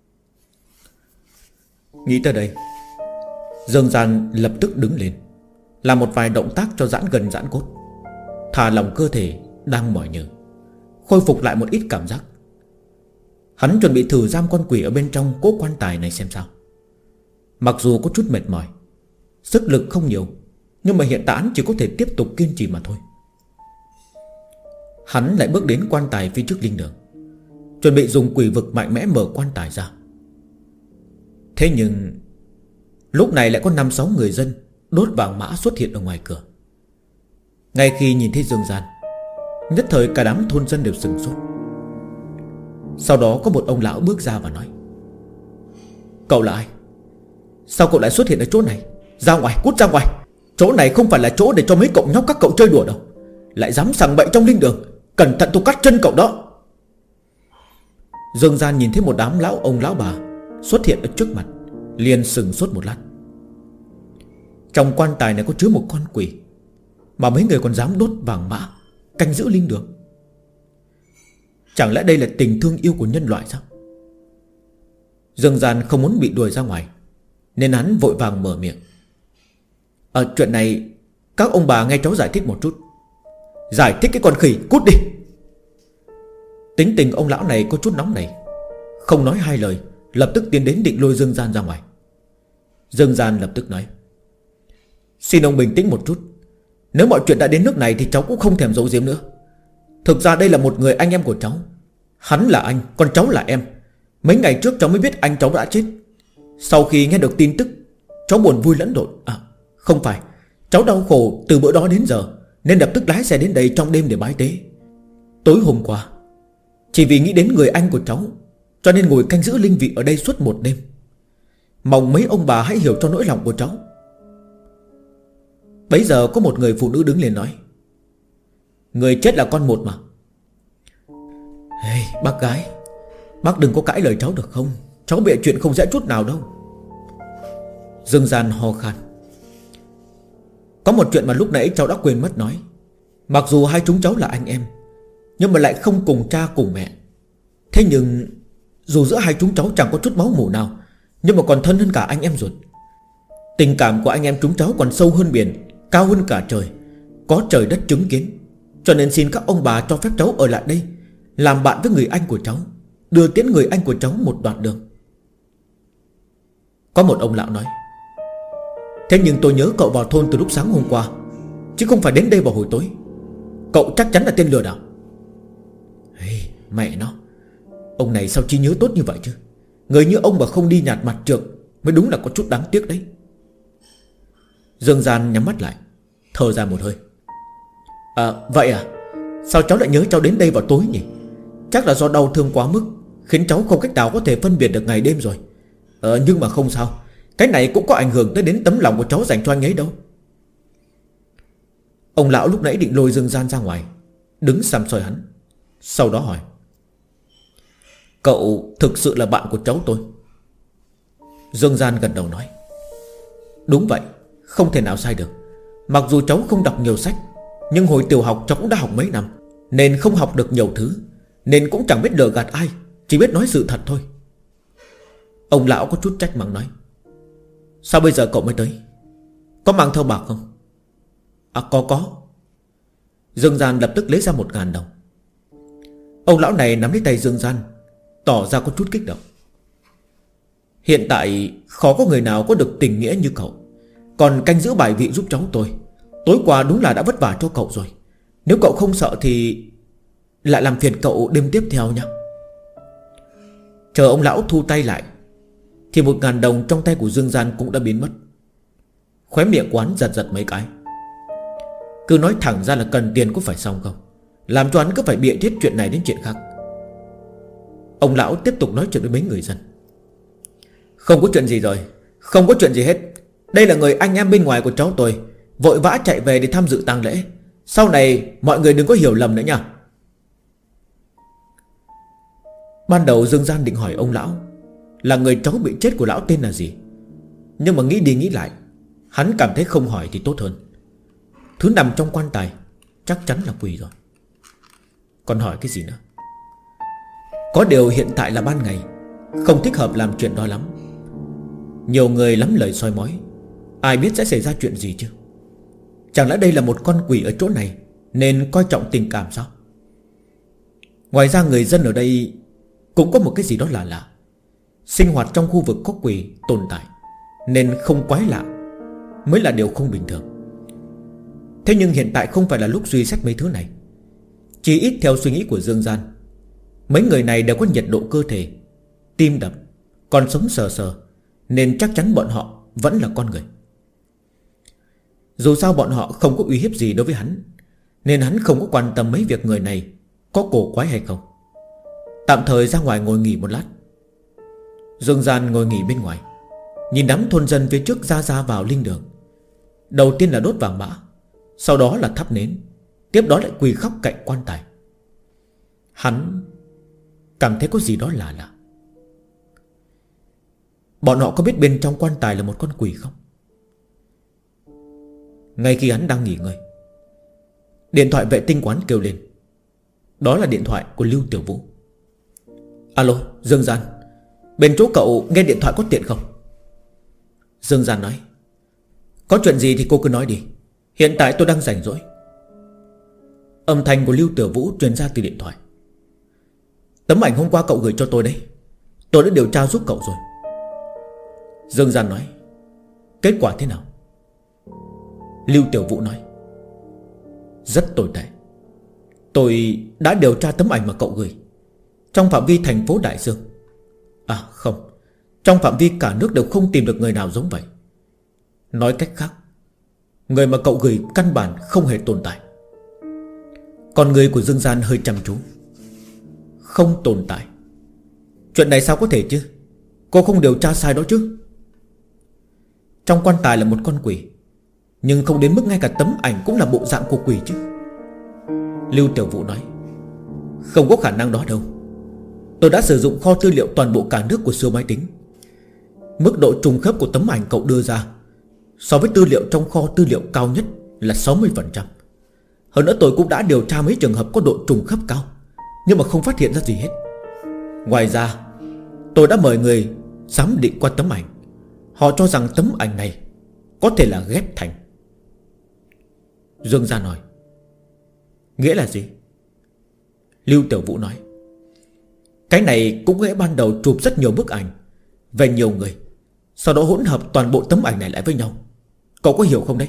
Nghĩ tới đây, Dương Gian lập tức đứng lên, làm một vài động tác cho giãn gần giãn cốt, thả lỏng cơ thể đang mỏi nhừ, khôi phục lại một ít cảm giác. Hắn chuẩn bị thử giam con quỷ ở bên trong cỗ quan tài này xem sao. Mặc dù có chút mệt mỏi, sức lực không nhiều, Nhưng mà hiện tại hắn chỉ có thể tiếp tục kiên trì mà thôi. Hắn lại bước đến quan tài phía trước linh đường, chuẩn bị dùng quỷ vực mạnh mẽ mở quan tài ra. Thế nhưng lúc này lại có 5-6 người dân đốt vàng mã xuất hiện ở ngoài cửa. Ngay khi nhìn thấy Dương Gian, nhất thời cả đám thôn dân đều sửng sốt. Sau đó có một ông lão bước ra và nói: Cậu là ai? Sao cậu lại xuất hiện ở chỗ này? Ra ngoài, cút ra ngoài. Chỗ này không phải là chỗ để cho mấy cậu nhóc các cậu chơi đùa đâu. Lại dám sằng bậy trong linh đường, cẩn thận tôi cắt chân cậu đó. Dương Gian nhìn thấy một đám lão ông lão bà xuất hiện ở trước mặt, liền sừng sốt một lát. Trong quan tài này có chứa một con quỷ, mà mấy người còn dám đốt vàng mã canh giữ linh đường. Chẳng lẽ đây là tình thương yêu của nhân loại sao? Dương Gian không muốn bị đuổi ra ngoài, nên hắn vội vàng mở miệng: Chuyện này các ông bà nghe cháu giải thích một chút. Giải thích cái con khỉ, cút đi. Tính tình ông lão này có chút nóng này, không nói hai lời, lập tức tiến đến định lôi Dương Gian ra ngoài. Dương Gian lập tức nói: Xin ông bình tĩnh một chút. Nếu mọi chuyện đã đến nước này thì cháu cũng không thèm giấu giếm nữa. Thực ra đây là một người anh em của cháu. Hắn là anh, còn cháu là em. Mấy ngày trước cháu mới biết anh cháu đã chết. Sau khi nghe được tin tức, cháu buồn vui lẫn lộn. Không phải, cháu đau khổ từ bữa đó đến giờ, nên lập tức lái xe đến đây trong đêm để bái tế. Tối hôm qua, chỉ vì nghĩ đến người anh của cháu, cho nên ngồi canh giữ linh vị ở đây suốt một đêm. Mong mấy ông bà hãy hiểu cho nỗi lòng của cháu. Bấy giờ có một người phụ nữ đứng lên nói: Người chết là con một mà. Bác gái, bác đừng có cãi lời cháu được không? Cháu bịa chuyện không dễ chút nào đâu. Dương Gian ho khan: Có một chuyện mà lúc nãy cháu đã quên mất nói. Mặc dù hai chúng cháu là anh em, nhưng mà lại không cùng cha cùng mẹ. Thế nhưng dù giữa hai chúng cháu chẳng có chút máu mủ nào, nhưng mà còn thân hơn cả anh em ruột. Tình cảm của anh em chúng cháu còn sâu hơn biển, cao hơn cả trời, có trời đất chứng kiến. Cho nên xin các ông bà cho phép cháu ở lại đây, làm bạn với người anh của cháu, đưa tiễn người anh của cháu một đoạn đường. Có một ông lão nói: Thế nhưng tôi nhớ cậu vào thôn từ lúc sáng hôm qua, chứ không phải đến đây vào hồi tối. Cậu chắc chắn là tên lừa đảo. Mẹ nó, ông này sao trí nhớ tốt như vậy chứ? Người như ông mà không đi nhạt mặt trượt mới đúng là có chút đáng tiếc đấy. Dương Gian nhắm mắt lại, thở ra một hơi: Vậy à? Sao cháu lại nhớ cháu đến đây vào tối nhỉ? Chắc là do đau thương quá mức, khiến cháu không cách nào có thể phân biệt được ngày đêm rồi. Nhưng mà không sao, cái này cũng có ảnh hưởng tới đến tấm lòng của cháu dành cho anh ấy đâu. Ông lão lúc nãy định lôi Dương Gian ra ngoài, đứng săm soi hắn, sau đó hỏi: Cậu thực sự là bạn của cháu tôi? Dương Gian gật đầu nói: Đúng vậy, không thể nào sai được. Mặc dù cháu không đọc nhiều sách, nhưng hồi tiểu học cháu cũng đã học mấy năm, nên không học được nhiều thứ, nên cũng chẳng biết lừa gạt ai, chỉ biết nói sự thật thôi. Ông lão có chút trách mắng nói: Sao bây giờ cậu mới tới? Có mang theo bạc không? Có. Dương Gian lập tức lấy ra 1.000 đồng. Ông lão này nắm lấy tay Dương Gian, tỏ ra có chút kích động. Hiện tại khó có người nào có được tình nghĩa như cậu, còn canh giữ bài vị giúp cháu tôi. Tối qua đúng là đã vất vả cho cậu rồi. Nếu cậu không sợ thì lại làm phiền cậu đêm tiếp theo nhé. Chờ ông lão thu tay lại thì 1.000 đồng trong tay của Dương Gian cũng đã biến mất. Khóe miệng quán giật giật mấy cái. Cứ nói thẳng ra là cần tiền có phải xong không, làm cho hắn cứ phải bịa thiết chuyện này đến chuyện khác. Ông lão tiếp tục nói chuyện với mấy người dân: Không có chuyện gì rồi, không có chuyện gì hết. Đây là người anh em bên ngoài của cháu tôi, vội vã chạy về để tham dự tang lễ. Sau này mọi người đừng có hiểu lầm nữa nha. Ban đầu Dương Gian định hỏi ông lão là người cháu bị chết của lão tên là gì, nhưng mà nghĩ đi nghĩ lại, hắn cảm thấy không hỏi thì tốt hơn. Thứ nằm trong quan tài chắc chắn là quỷ rồi, còn hỏi cái gì nữa. Có điều hiện tại là ban ngày, không thích hợp làm chuyện đó lắm. Nhiều người lắm lời soi mói, ai biết sẽ xảy ra chuyện gì chứ. Chẳng lẽ đây là một con quỷ ở chỗ này nên coi trọng tình cảm sao? Ngoài ra người dân ở đây cũng có một cái gì đó lạ lạ. Sinh hoạt trong khu vực có quỷ tồn tại, nên không quái lạ mới là điều không bình thường. Thế nhưng hiện tại không phải là lúc suy xét mấy thứ này. Chỉ ít theo suy nghĩ của Dương Gian, mấy người này đều có nhiệt độ cơ thể, tim đập, còn sống sờ sờ, nên chắc chắn bọn họ vẫn là con người. Dù sao bọn họ không có uy hiếp gì đối với hắn, nên hắn không có quan tâm mấy việc người này có cổ quái hay không. Tạm thời ra ngoài ngồi nghỉ một lát. Dương Gian ngồi nghỉ bên ngoài, nhìn đám thôn dân phía trước ra vào linh đường. Đầu tiên là đốt vàng mã, sau đó là thắp nến, tiếp đó lại quỳ khóc cạnh quan tài. Hắn cảm thấy có gì đó lạ lạ. Bọn họ có biết bên trong quan tài là một con quỷ không? Ngay khi hắn đang nghỉ ngơi, điện thoại vệ tinh của hắn kêu lên. Đó là điện thoại của Lưu Tiểu Vũ. Alo, Dương Gian, bên chỗ cậu nghe điện thoại có tiện không? Dương Gian nói. Có chuyện gì thì cô cứ nói đi, hiện tại tôi đang rảnh rỗi. Âm thanh của Lưu Tiểu Vũ truyền ra từ điện thoại. Tấm ảnh hôm qua cậu gửi cho tôi đấy, tôi đã điều tra giúp cậu rồi. Dương Gian nói. Kết quả thế nào? Lưu Tiểu Vũ nói. Rất tồi tệ. Tôi đã điều tra tấm ảnh mà cậu gửi trong phạm vi thành phố Đại Dương. À không, trong phạm vi cả nước đều không tìm được người nào giống vậy. Nói cách khác, người mà cậu gửi căn bản không hề tồn tại. Con người của Dương Gian hơi chăm chú. Không tồn tại? Chuyện này sao có thể chứ? Cô không điều tra sai đó chứ? Trong quan tài là một con quỷ, nhưng không đến mức ngay cả tấm ảnh cũng là bộ dạng của quỷ chứ. Lưu Tiểu Vũ nói. Không có khả năng đó đâu. Tôi đã sử dụng kho tư liệu toàn bộ cả nước của siêu máy tính. Mức độ trùng khớp của tấm ảnh cậu đưa ra so với tư liệu trong kho tư liệu cao nhất là 60%. Hơn nữa tôi cũng đã điều tra mấy trường hợp có độ trùng khớp cao, nhưng mà không phát hiện ra gì hết. Ngoài ra, tôi đã mời người giám định qua tấm ảnh. Họ cho rằng tấm ảnh này có thể là ghép thành. Dương Gia nói. Nghĩa là gì? Lưu Tiểu Vũ nói. Cái này cũng nghĩa ban đầu chụp rất nhiều bức ảnh về nhiều người, sau đó hỗn hợp toàn bộ tấm ảnh này lại với nhau. Cậu có hiểu không đấy?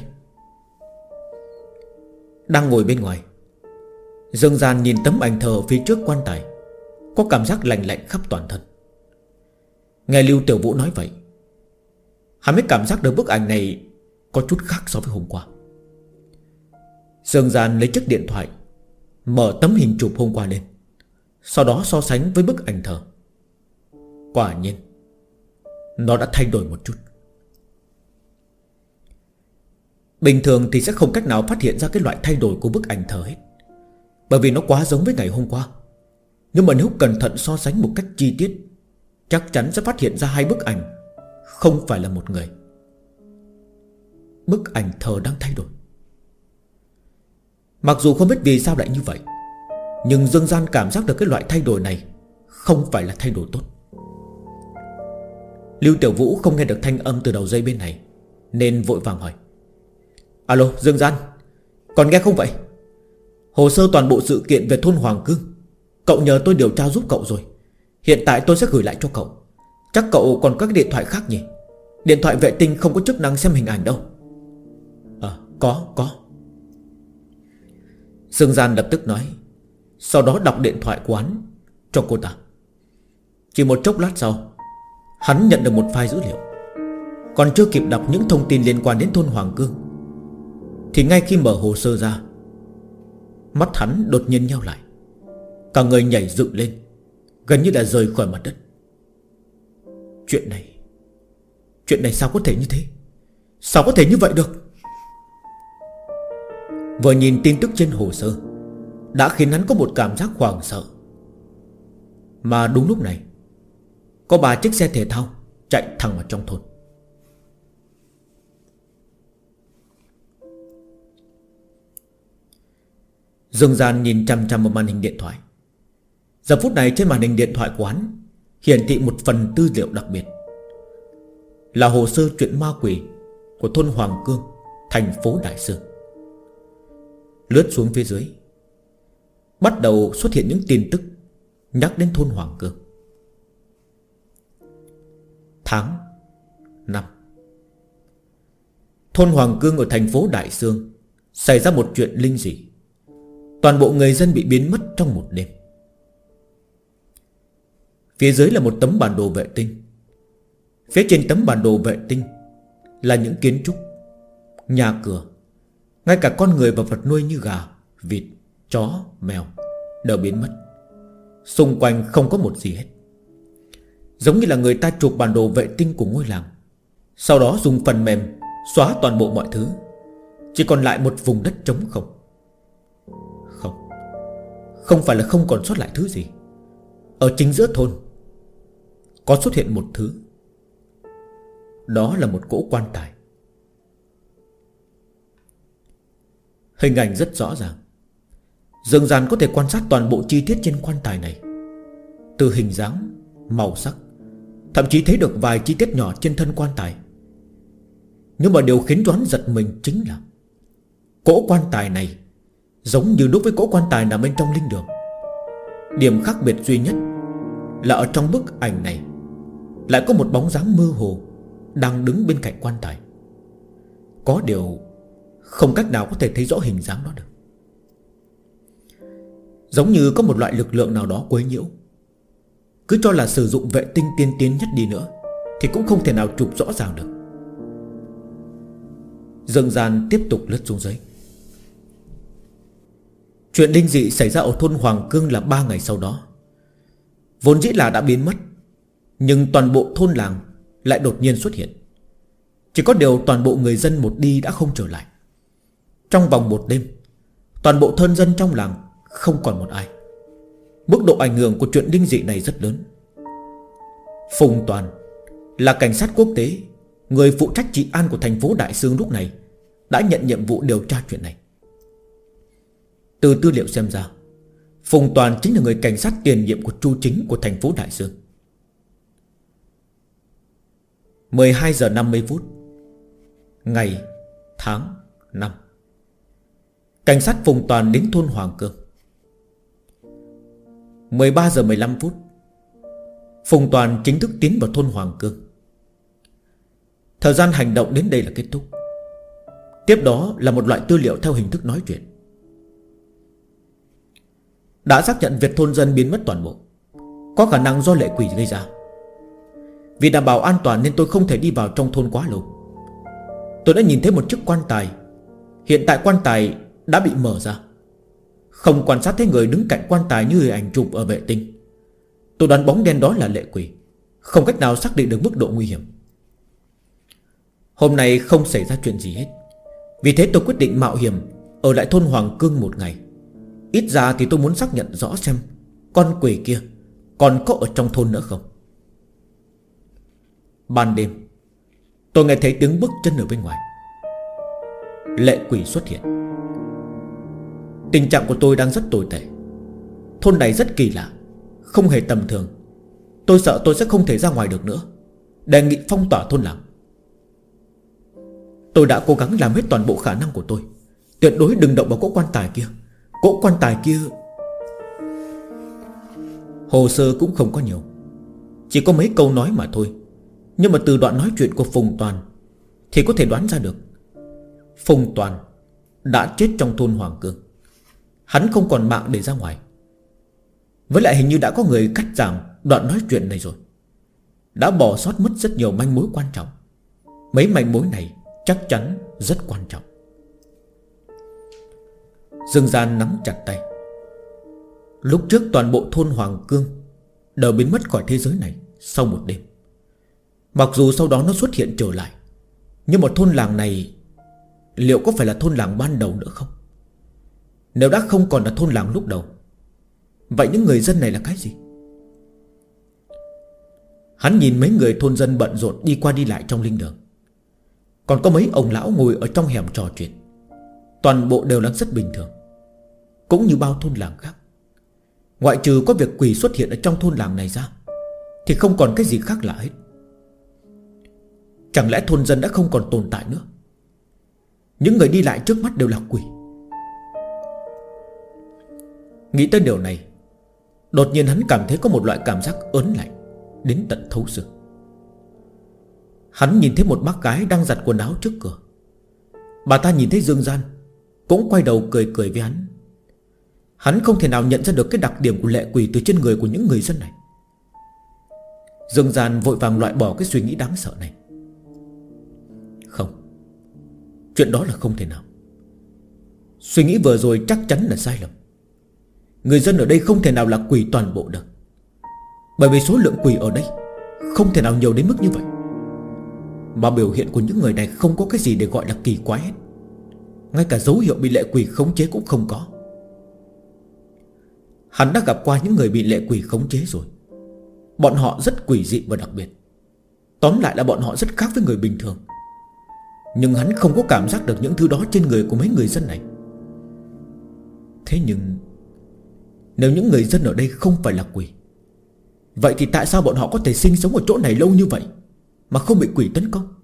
Đang ngồi bên ngoài, Dương Gian nhìn tấm ảnh thờ phía trước quan tài, có cảm giác lạnh lạnh khắp toàn thân. Nghe Lưu Tiểu Vũ nói vậy, hắn mới cảm giác được bức ảnh này có chút khác so với hôm qua. Dương Gian lấy chiếc điện thoại, mở tấm hình chụp hôm qua lên, sau đó so sánh với bức ảnh thờ. Quả nhiên nó đã thay đổi một chút. Bình thường thì sẽ không cách nào phát hiện ra cái loại thay đổi của bức ảnh thờ hết, bởi vì nó quá giống với ngày hôm qua. Nhưng mà nếu cẩn thận so sánh một cách chi tiết, chắc chắn sẽ phát hiện ra hai bức ảnh không phải là một người. Bức ảnh thờ đang thay đổi. Mặc dù không biết vì sao lại như vậy, nhưng Dương Gian cảm giác được cái loại thay đổi này không phải là thay đổi tốt. Lưu Tiểu Vũ không nghe được thanh âm từ đầu dây bên này, nên vội vàng hỏi. Alo Dương Gian, còn nghe không vậy? Hồ sơ toàn bộ sự kiện về thôn Hoàng Cương cậu nhờ tôi điều tra giúp cậu rồi. Hiện tại tôi sẽ gửi lại cho cậu. Chắc cậu còn có cái điện thoại khác nhỉ? Điện thoại vệ tinh không có chức năng xem hình ảnh đâu. Có. Dương Gian lập tức nói, sau đó đọc điện thoại của hắn cho cô ta. Chỉ một chốc lát sau, hắn nhận được một file dữ liệu. Còn chưa kịp đọc những thông tin liên quan đến thôn Hoàng Cương, thì ngay khi mở hồ sơ ra, mắt hắn đột nhiên nheo lại, cả người nhảy dựng lên, gần như là rời khỏi mặt đất. Chuyện này sao có thể như thế? Sao có thể như vậy được? Vừa nhìn tin tức trên hồ sơ đã khiến hắn có một cảm giác hoảng sợ. Mà đúng lúc này, có 3 chiếc xe thể thao chạy thẳng vào trong thôn. Dương Gian nhìn chằm chằm vào màn hình điện thoại. Giờ phút này trên màn hình điện thoại của hắn hiển thị một phần tư liệu đặc biệt, là hồ sơ chuyện ma quỷ của thôn Hoàng Cương, thành phố Đại Dương. Lướt xuống phía dưới, bắt đầu xuất hiện những tin tức nhắc đến thôn Hoàng Cương. Tháng 5. Thôn Hoàng Cương ở thành phố Đại Dương Xảy ra một chuyện linh dị. Toàn bộ người dân bị biến mất trong một đêm. Phía dưới là một tấm bản đồ vệ tinh. Phía trên tấm bản đồ vệ tinh là những kiến trúc, nhà cửa, ngay cả con người và vật nuôi như gà, vịt, chó, mèo đều biến mất. Xung quanh không có một gì hết. Giống như là người ta chụp bản đồ vệ tinh của ngôi làng, sau đó dùng phần mềm xóa toàn bộ mọi thứ, chỉ còn lại một vùng đất trống không. Không phải là không còn sót lại thứ gì. Ở chính giữa thôn có xuất hiện một thứ. Đó là một cỗ quan tài. Hình ảnh rất rõ ràng. Dương Gian có thể quan sát toàn bộ chi tiết trên quan tài này, từ hình dáng, màu sắc, thậm chí thấy được vài chi tiết nhỏ trên thân quan tài. Nhưng mà điều khiến Toán giật mình chính là cỗ quan tài này giống như đối với cỗ quan tài nằm bên trong linh đường. Điểm khác biệt duy nhất là ở trong bức ảnh này lại có một bóng dáng mơ hồ đang đứng bên cạnh quan tài. Có điều không cách nào có thể thấy rõ hình dáng đó được. Giống như có một loại lực lượng nào đó quấy nhiễu. Cứ cho là sử dụng vệ tinh tiên tiến nhất đi nữa thì cũng không thể nào chụp rõ ràng được. Dương Gian tiếp tục lướt xuống dưới. Chuyện linh dị xảy ra ở thôn Hoàng Cương là 3 ngày sau đó. Vốn dĩ là đã biến mất, nhưng toàn bộ thôn làng lại đột nhiên xuất hiện. Chỉ có điều toàn bộ người dân một đi đã không trở lại. Trong vòng một đêm, toàn bộ thôn dân trong làng không còn một ai. Mức độ ảnh hưởng của chuyện linh dị này rất lớn. Phùng Toàn là cảnh sát quốc tế, người phụ trách trị an của thành phố Đại Sương lúc này, đã nhận nhiệm vụ điều tra chuyện này. Từ tư liệu xem ra, Phùng Toàn chính là người cảnh sát tiền nhiệm của Chu Chính của thành phố Đại Sương. 12 giờ 50 phút, ngày, tháng, năm. Cảnh sát Phùng Toàn đến thôn Hoàng Cương. 13 giờ 15 phút, Phùng Toàn chính thức tiến vào thôn Hoàng Cương. Thời gian hành động đến đây là kết thúc. Tiếp đó là một loại tư liệu theo hình thức nói chuyện. Đã xác nhận việc thôn dân biến mất toàn bộ, có khả năng do lệ quỷ gây ra. Vì đảm bảo an toàn nên tôi không thể đi vào trong thôn quá lâu. Tôi đã nhìn thấy một chiếc quan tài. Hiện tại quan tài đã bị mở ra. Không quan sát thấy người đứng cạnh quan tài như hình ảnh chụp ở vệ tinh. Tôi đoán bóng đen đó là lệ quỷ, không cách nào xác định được mức độ nguy hiểm. Hôm nay không xảy ra chuyện gì hết, vì thế tôi quyết định mạo hiểm ở lại thôn Hoàng Cương một ngày. Ít ra thì tôi muốn xác nhận rõ xem con quỷ kia còn có ở trong thôn nữa không. Ban đêm, tôi nghe thấy tiếng bước chân ở bên ngoài. Lệ quỷ xuất hiện. Tình trạng của tôi đang rất tồi tệ. Thôn này rất kỳ lạ, không hề tầm thường. Tôi sợ tôi sẽ không thể ra ngoài được nữa. Đề nghị phong tỏa thôn làng. Tôi đã cố gắng làm hết toàn bộ khả năng của tôi. Tuyệt đối đừng động vào cỗ quan tài kia. Cỗ quan tài kia hồ sơ cũng không có nhiều, chỉ có mấy câu nói mà thôi. Nhưng mà từ đoạn nói chuyện của Phùng Toàn thì có thể đoán ra được Phùng Toàn đã chết trong thôn Hoàng Cương. Hắn không còn mạng để ra ngoài. Với lại hình như đã có người cắt giảm đoạn nói chuyện này rồi. Đã bỏ sót mất rất nhiều manh mối quan trọng. Mấy manh mối này chắc chắn rất quan trọng. Dương Gian nắm chặt tay. Lúc trước toàn bộ thôn Hoàng Cương đều biến mất khỏi thế giới này sau một đêm. Mặc dù sau đó nó xuất hiện trở lại, nhưng mà thôn làng này liệu có phải là thôn làng ban đầu nữa không? Nếu đã không còn là thôn làng lúc đầu, vậy những người dân này là cái gì? Hắn nhìn mấy người thôn dân bận rộn đi qua đi lại trong linh đường. Còn có mấy ông lão ngồi ở trong hẻm trò chuyện. Toàn bộ đều là rất bình thường, cũng như bao thôn làng khác. Ngoại trừ có việc quỷ xuất hiện ở trong thôn làng này ra thì không còn cái gì khác lạ hết. Chẳng lẽ thôn dân đã không còn tồn tại nữa? Những người đi lại trước mắt đều là quỷ. Nghĩ tới điều này, đột nhiên hắn cảm thấy có một loại cảm giác ớn lạnh đến tận thấu xương. Hắn nhìn thấy một bác gái đang giặt quần áo trước cửa. Bà ta nhìn thấy Dương Gian cũng quay đầu cười cười với hắn. Hắn không thể nào nhận ra được cái đặc điểm của lệ quỷ từ trên người của những người dân này. Dương Gian vội vàng loại bỏ cái suy nghĩ đáng sợ này. Không, chuyện đó là không thể nào. Suy nghĩ vừa rồi chắc chắn là sai lầm. Người dân ở đây không thể nào là quỷ toàn bộ được, bởi vì số lượng quỷ ở đây không thể nào nhiều đến mức như vậy. Mà biểu hiện của những người này không có cái gì để gọi là kỳ quái hết. Ngay cả dấu hiệu bị lệ quỷ khống chế cũng không có. Hắn đã gặp qua những người bị lệ quỷ khống chế rồi. Bọn họ rất quỷ dị và đặc biệt. Tóm lại là bọn họ rất khác với người bình thường. Nhưng hắn không có cảm giác được những thứ đó trên người của mấy người dân này. Thế nhưng nếu những người dân ở đây không phải là quỷ, vậy thì tại sao bọn họ có thể sinh sống ở chỗ này lâu như vậy mà không bị quỷ tấn công?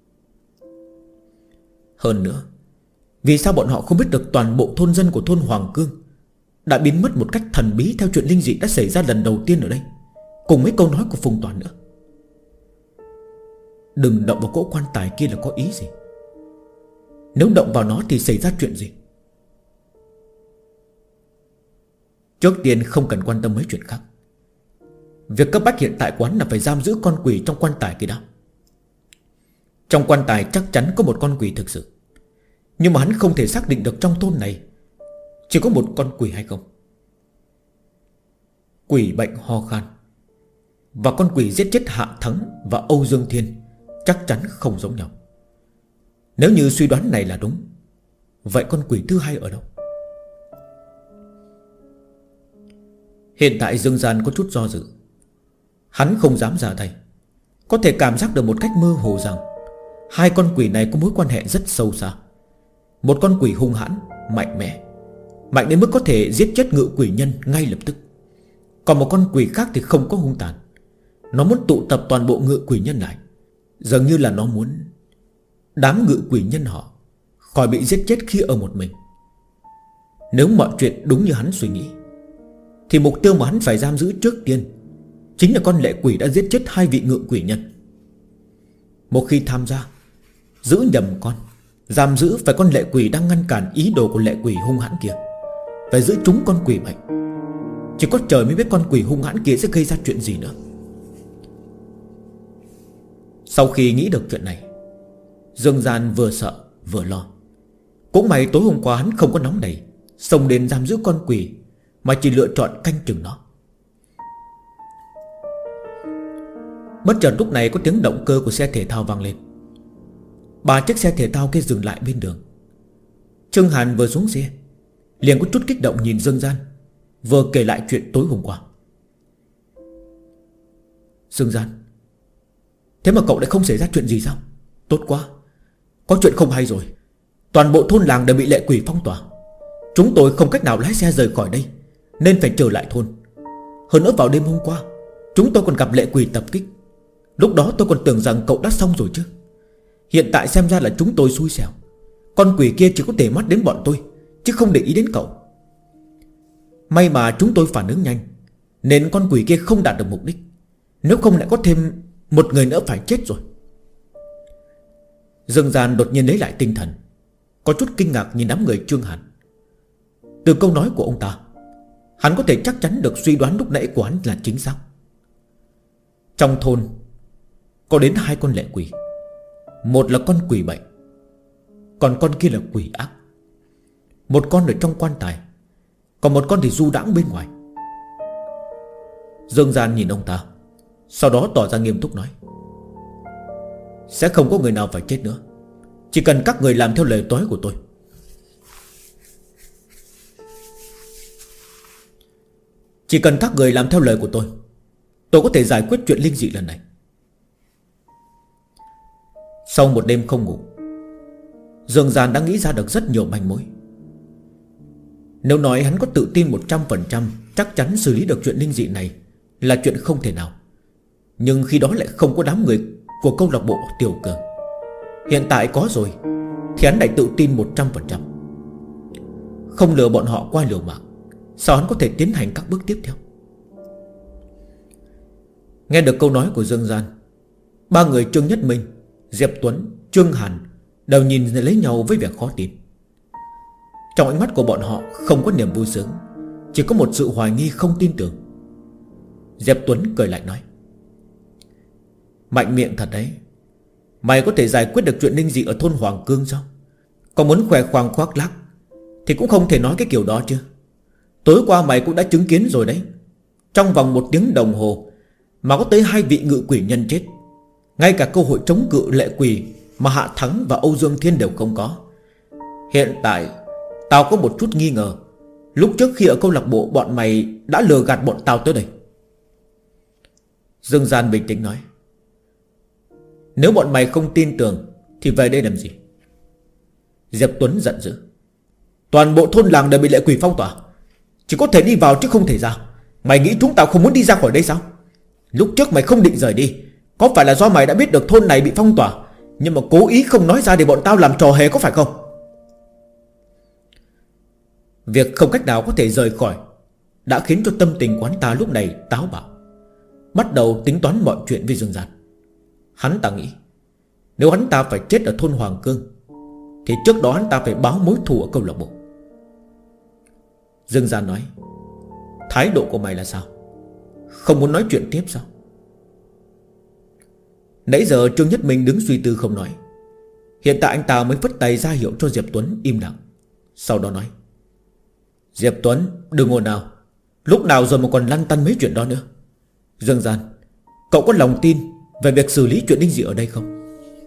Hơn nữa, vì sao bọn họ không biết được toàn bộ thôn dân của thôn Hoàng Cương đã biến mất một cách thần bí theo chuyện linh dị đã xảy ra lần đầu tiên ở đây, cùng mấy câu nói của Phùng Toàn nữa? Đừng động vào cỗ quan tài kia là có ý gì? Nếu động vào nó thì xảy ra chuyện gì? Trước tiên không cần quan tâm mấy chuyện khác. Việc cấp bách hiện tại quán là phải giam giữ con quỷ trong quan tài kia đã. Trong quan tài chắc chắn có một con quỷ thực sự, nhưng mà hắn không thể xác định được trong thôn này chỉ có một con quỷ hay không. Quỷ bệnh ho khan và con quỷ giết chết Hạ Thắng và Âu Dương Thiên chắc chắn không giống nhau. Nếu như suy đoán này là đúng, vậy con quỷ thứ hai ở đâu? Hiện tại Dương Gian có chút do dự. Hắn không dám ra tay. Có thể cảm giác được một cách mơ hồ rằng hai con quỷ này có mối quan hệ rất sâu xa. Một con quỷ hung hãn, mạnh mẽ, mạnh đến mức có thể giết chết ngự quỷ nhân ngay lập tức. Còn một con quỷ khác thì không có hung tàn. Nó muốn tụ tập toàn bộ ngự quỷ nhân lại, dường như là nó muốn đám ngự quỷ nhân họ khỏi bị giết chết khi ở một mình. Nếu mọi chuyện đúng như hắn suy nghĩ, thì mục tiêu mà hắn phải giam giữ trước tiên chính là con lệ quỷ đã giết chết hai vị ngự quỷ nhân. Một khi tham gia, giữ nhầm con, giam giữ phải con lệ quỷ đang ngăn cản ý đồ của lệ quỷ hung hãn kia, phải giữ chúng con quỷ bệnh. Chỉ có trời mới biết con quỷ hung hãn kia sẽ gây ra chuyện gì nữa. Sau khi nghĩ được chuyện này, Dương Gian vừa sợ vừa lo. Cũng may tối hôm qua hắn không có nóng nảy xông đến giam giữ con quỷ, mà chỉ lựa chọn canh chừng nó. Bất chợt lúc này có tiếng động cơ của xe thể thao vang lên. Ba chiếc xe thể thao kia dừng lại bên đường. Trương Hàn vừa xuống xe liền có chút kích động nhìn Dương Gian, vừa kể lại chuyện tối hôm qua. Dương Gian, thế mà cậu lại không xảy ra chuyện gì sao? Tốt quá, có chuyện không hay rồi. Toàn bộ thôn làng đều bị lệ quỷ phong tỏa. Chúng tôi không cách nào lái xe rời khỏi đây, nên phải trở lại thôn. Hơn nữa vào đêm hôm qua chúng tôi còn gặp lệ quỷ tập kích. Lúc đó tôi còn tưởng rằng cậu đã xong rồi chứ. Hiện tại xem ra là chúng tôi xui xẻo. Con quỷ kia chỉ có thể mắt đến bọn tôi, chứ không để ý đến cậu. May mà chúng tôi phản ứng nhanh, nên con quỷ kia không đạt được mục đích. Nếu không lại có thêm một người nữa phải chết rồi. Dương Gian đột nhiên lấy lại tinh thần, có chút kinh ngạc nhìn đám người Trương Hàn. Từ câu nói của ông ta, hắn có thể chắc chắn được suy đoán lúc nãy của hắn là chính xác. Trong thôn có đến hai con lệ quỷ. Một là con quỷ bệnh, còn con kia là quỷ ác. Một con ở trong quan tài, còn một con thì du đãng bên ngoài. Dương Gian nhìn ông ta, sau đó tỏ ra nghiêm túc nói: sẽ không có người nào phải chết nữa, chỉ cần các người làm theo lời nói của tôi. Chỉ cần các người làm theo lời của tôi có thể giải quyết chuyện linh dị lần này. Sau một đêm không ngủ, Dương Gian đã nghĩ ra được rất nhiều manh mối. Nếu nói hắn có tự tin 100% chắc chắn xử lý được chuyện linh dị này là chuyện không thể nào. Nhưng khi đó lại không có đám người của câu lạc bộ Tiểu Cường. Hiện tại có rồi thì hắn lại tự tin 100%. Không lừa bọn họ qua liều mạng, sao hắn có thể tiến hành các bước tiếp theo? Nghe được câu nói của Dương Gian, ba người Trương Nhất Minh, Diệp Tuấn, Trương Hàn đều nhìn lấy nhau với vẻ khó tin. Trong ánh mắt của bọn họ không có niềm vui sướng, chỉ có một sự hoài nghi không tin tưởng. Diệp Tuấn cười lại nói: Mạnh miệng thật đấy. Mày có thể giải quyết được chuyện linh dị ở thôn Hoàng Cương sao? Còn muốn khoe khoang khoác lác thì cũng không thể nói cái kiểu đó chứ. Tối qua mày cũng đã chứng kiến rồi đấy. Trong vòng 1 tiếng đồng hồ mà có tới 2 vị ngự quỷ nhân chết. Ngay cả cơ hội chống cự lệ quỷ mà Hạ Thắng và Âu Dương Thiên đều không có. Hiện tại tao có một chút nghi ngờ, lúc trước khi ở câu lạc bộ bọn mày đã lừa gạt bọn tao tới đây. Dương Gian bình tĩnh nói: Nếu bọn mày không tin tưởng thì về đây làm gì? Diệp Tuấn giận dữ: Toàn bộ thôn làng đều bị lệ quỷ phong tỏa, chỉ có thể đi vào chứ không thể ra. Mày nghĩ chúng tao không muốn đi ra khỏi đây sao? Lúc trước mày không định rời đi, có phải là do mày đã biết được thôn này bị phong tỏa, nhưng mà cố ý không nói ra để bọn tao làm trò hề, có phải không? Việc không cách nào có thể rời khỏi đã khiến cho tâm tình của hắn ta lúc này táo bạo, bắt đầu tính toán mọi chuyện với Dương Gian. Hắn ta nghĩ, nếu hắn ta phải chết ở thôn Hoàng Cương thì trước đó hắn ta phải báo mối thù ở câu lạc bộ. Dương Gian nói: Thái độ của mày là sao? Không muốn nói chuyện tiếp sao? Nãy giờ Trương Nhất Minh đứng suy tư không nói. Hiện tại anh ta mới phất tay ra hiệu cho Diệp Tuấn im lặng. Sau đó nói: Diệp Tuấn, đừng ồn nào. Lúc nào rồi mà còn lăn tăn mấy chuyện đó nữa. Dương Gian, cậu có lòng tin về việc xử lý chuyện linh dị ở đây không?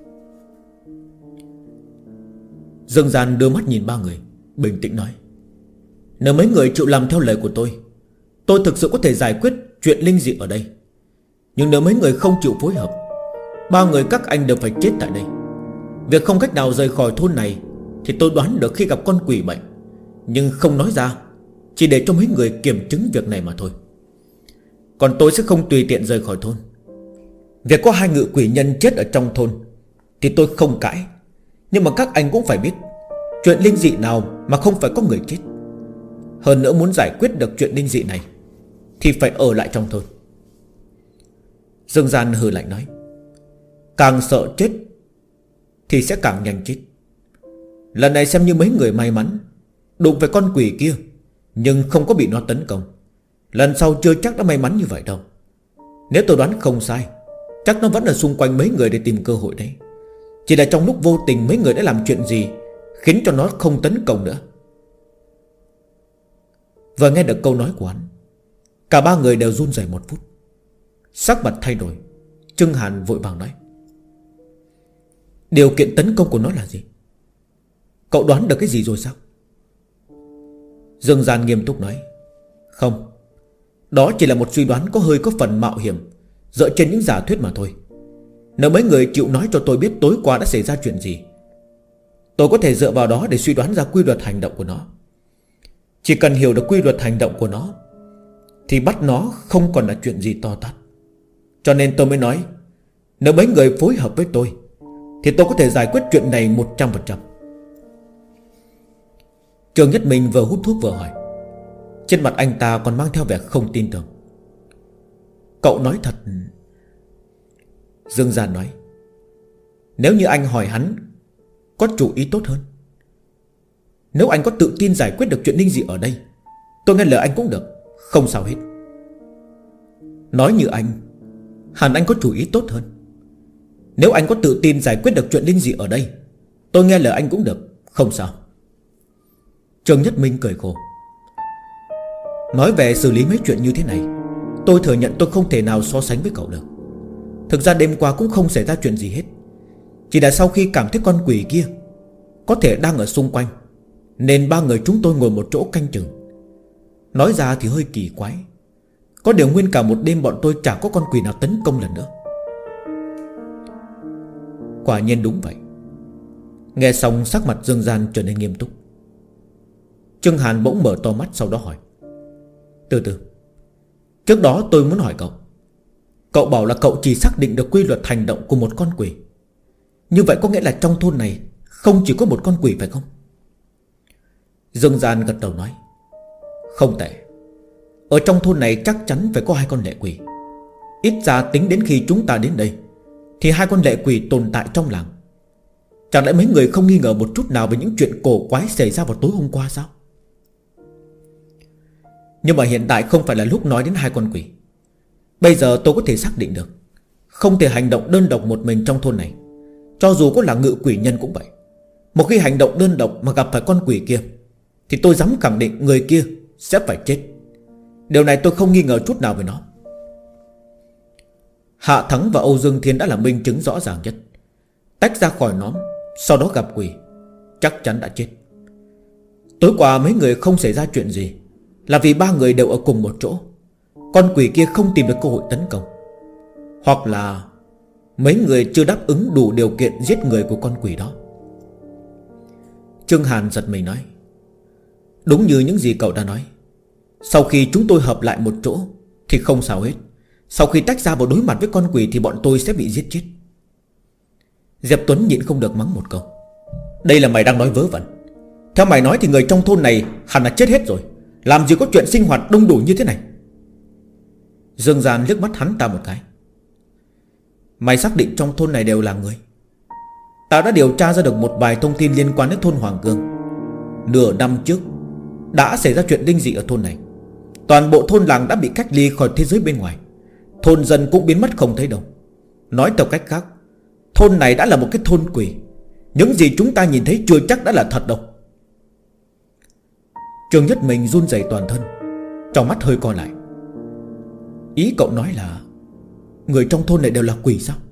Dương Gian đưa mắt nhìn ba người, bình tĩnh nói: Nếu mấy người chịu làm theo lời của tôi thực sự có thể giải quyết chuyện linh dị ở đây. Nhưng nếu mấy người không chịu phối hợp, 3 người các anh đều phải chết tại đây. Việc không cách nào rời khỏi thôn này thì tôi đoán được khi gặp con quỷ bệnh, nhưng không nói ra, chỉ để cho mấy người kiểm chứng việc này mà thôi. Còn tôi sẽ không tùy tiện rời khỏi thôn. Việc có 2 ngự quỷ nhân chết ở trong thôn thì tôi không cãi, nhưng mà các anh cũng phải biết, chuyện linh dị nào mà không phải có người chết. Hơn nữa muốn giải quyết được chuyện linh dị này thì phải ở lại trong thôn. Dương Gian hừ lạnh nói: Càng sợ chết thì sẽ càng nhanh chết. Lần này xem như mấy người may mắn đụng phải con quỷ kia, nhưng không có bị nó tấn công. Lần sau chưa chắc đã may mắn như vậy đâu. Nếu tôi đoán không sai, chắc nó vẫn ở xung quanh mấy người để tìm cơ hội đấy. Chỉ là trong lúc vô tình mấy người đã làm chuyện gì khiến cho nó không tấn công nữa. Vừa nghe được câu nói của hắn, cả 3 người đều run rẩy 1 phút. Sắc mặt thay đổi, Trương Hàn vội vàng nói: Điều kiện tấn công của nó là gì? Cậu đoán được cái gì rồi sao? Dương Gian nghiêm túc nói: Không, đó chỉ là một suy đoán có phần mạo hiểm, dựa trên những giả thuyết mà thôi. Nếu mấy người chịu nói cho tôi biết tối qua đã xảy ra chuyện gì, tôi có thể dựa vào đó để suy đoán ra quy luật hành động của nó. Chỉ cần hiểu được quy luật hành động của nó thì bắt nó không còn là chuyện gì to tát. Cho nên tôi mới nói, nếu mấy người phối hợp với tôi thì tôi có thể giải quyết chuyện này 100%. Trương Nhất Minh vừa hút thuốc vừa hỏi. Trên mặt anh ta còn mang theo vẻ không tin tưởng. Cậu nói thật? Dương Gian nói: Nếu như anh hỏi hắn có chủ ý tốt hơn. Nếu anh có tự tin giải quyết được chuyện linh dị ở đây, tôi nghe lời anh cũng được, không sao hết. Nói như anh, hẳn anh có chủ ý tốt hơn. Nếu anh có tự tin giải quyết được chuyện linh dị ở đây, tôi nghe lời anh cũng được, không sao. Trương Nhất Minh cười khổ. Nói về xử lý mấy chuyện như thế này, tôi thừa nhận tôi không thể nào so sánh với cậu được. Thực ra đêm qua cũng không xảy ra chuyện gì hết. Chỉ là sau khi cảm thấy con quỷ kia có thể đang ở xung quanh, nên 3 người chúng tôi ngồi một chỗ canh chừng. Nói ra thì hơi kỳ quái, có điều nguyên cả một đêm bọn tôi chẳng có con quỷ nào tấn công lần nữa. Quả nhiên đúng vậy. Nghe xong sắc mặt Dương Gian trở nên nghiêm túc. Trương Hàn bỗng mở to mắt, sau đó hỏi: Từ từ, trước đó tôi muốn hỏi cậu. Cậu bảo là cậu chỉ xác định được quy luật hành động của một con quỷ. Như vậy có nghĩa là trong thôn này không chỉ có một con quỷ phải không? Dương Gian gật đầu nói: Không tệ. Ở trong thôn này chắc chắn phải có 2 con lệ quỷ. Ít ra tính đến khi chúng ta đến đây thì 2 con lệ quỷ tồn tại trong làng. Chẳng lẽ mấy người không nghi ngờ một chút nào về những chuyện cổ quái xảy ra vào tối hôm qua sao? Nhưng mà hiện tại không phải là lúc nói đến hai con quỷ. Bây giờ tôi có thể xác định được, không thể hành động đơn độc một mình trong thôn này. Cho dù có là ngự quỷ nhân cũng vậy. Một khi hành động đơn độc mà gặp phải con quỷ kia thì tôi dám khẳng định người kia sẽ phải chết. Điều này tôi không nghi ngờ chút nào về nó. Hạ Thắng và Âu Dương Thiên đã là minh chứng rõ ràng nhất. Tách ra khỏi nhóm, sau đó gặp quỷ, chắc chắn đã chết. Tối qua mấy người không xảy ra chuyện gì là vì ba người đều ở cùng một chỗ. Con quỷ kia không tìm được cơ hội tấn công, hoặc là mấy người chưa đáp ứng đủ điều kiện giết người của con quỷ đó. Trương Hàn giật mình nói: đúng như những gì cậu đã nói. Sau khi chúng tôi hợp lại một chỗ thì không sao hết. Sau khi tách ra và đối mặt với con quỷ thì bọn tôi sẽ bị giết chết. Diệp Tuấn nhịn không được mắng một câu: đây là mày đang nói vớ vẩn. Theo mày nói thì người trong thôn này hẳn là chết hết rồi, làm gì có chuyện sinh hoạt đông đủ như thế này. Dương Gian liếc mắt hắn ta một cái: mày xác định trong thôn này đều là người? Tao đã điều tra ra được một vài thông tin liên quan đến thôn Hoàng Cương. Nửa năm trước đã xảy ra chuyện linh dị ở thôn này. Toàn bộ thôn làng đã bị cách ly khỏi thế giới bên ngoài. Thôn dân cũng biến mất không thấy đâu. Nói theo cách khác, thôn này đã là một cái thôn quỷ. Những gì chúng ta nhìn thấy chưa chắc đã là thật đâu. Trương Nhất Minh run rẩy toàn thân, trong mắt hơi co lại. Ý cậu nói là người trong thôn này đều là quỷ sao?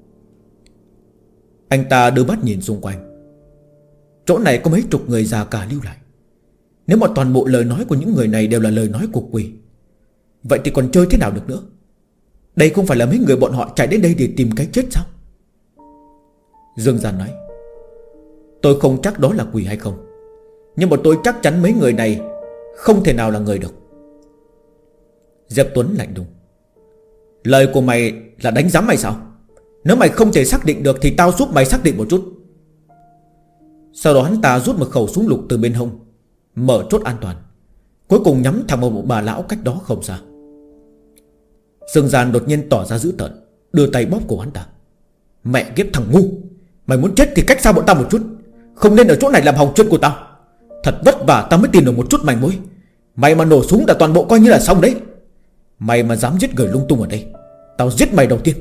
Anh ta đưa mắt nhìn xung quanh. Chỗ này có mấy chục người già cả lưu lại. Nếu mà toàn bộ lời nói của những người này đều là lời nói của quỷ, vậy thì còn chơi thế nào được nữa? Đây không phải là mấy người bọn họ chạy đến đây để tìm cái chết sao? Dương Gian nói: tôi không chắc đó là quỷ hay không, nhưng mà tôi chắc chắn mấy người này không thể nào là người được. Diệp Tuấn lạnh lùng: lời của mày là đánh giám mày sao? Nếu mày không thể xác định được thì tao giúp mày xác định một chút. Sau đó hắn ta rút một khẩu súng lục từ bên hông, mở chốt an toàn, cuối cùng nhắm thẳng vào một bà lão cách đó không xa. Dương Gian đột nhiên tỏ ra dữ tợn, đưa tay bóp cổ hắn ta: mẹ kiếp thằng ngu, mày muốn chết thì cách xa bọn tao một chút, không nên ở chỗ này làm hỏng chuyện của tao. Thật vất vả tao mới tìm được một chút manh mối. Mày mà nổ súng là toàn bộ coi như là xong đấy. Mày mà dám giết người lung tung ở đây, tao giết mày đầu tiên.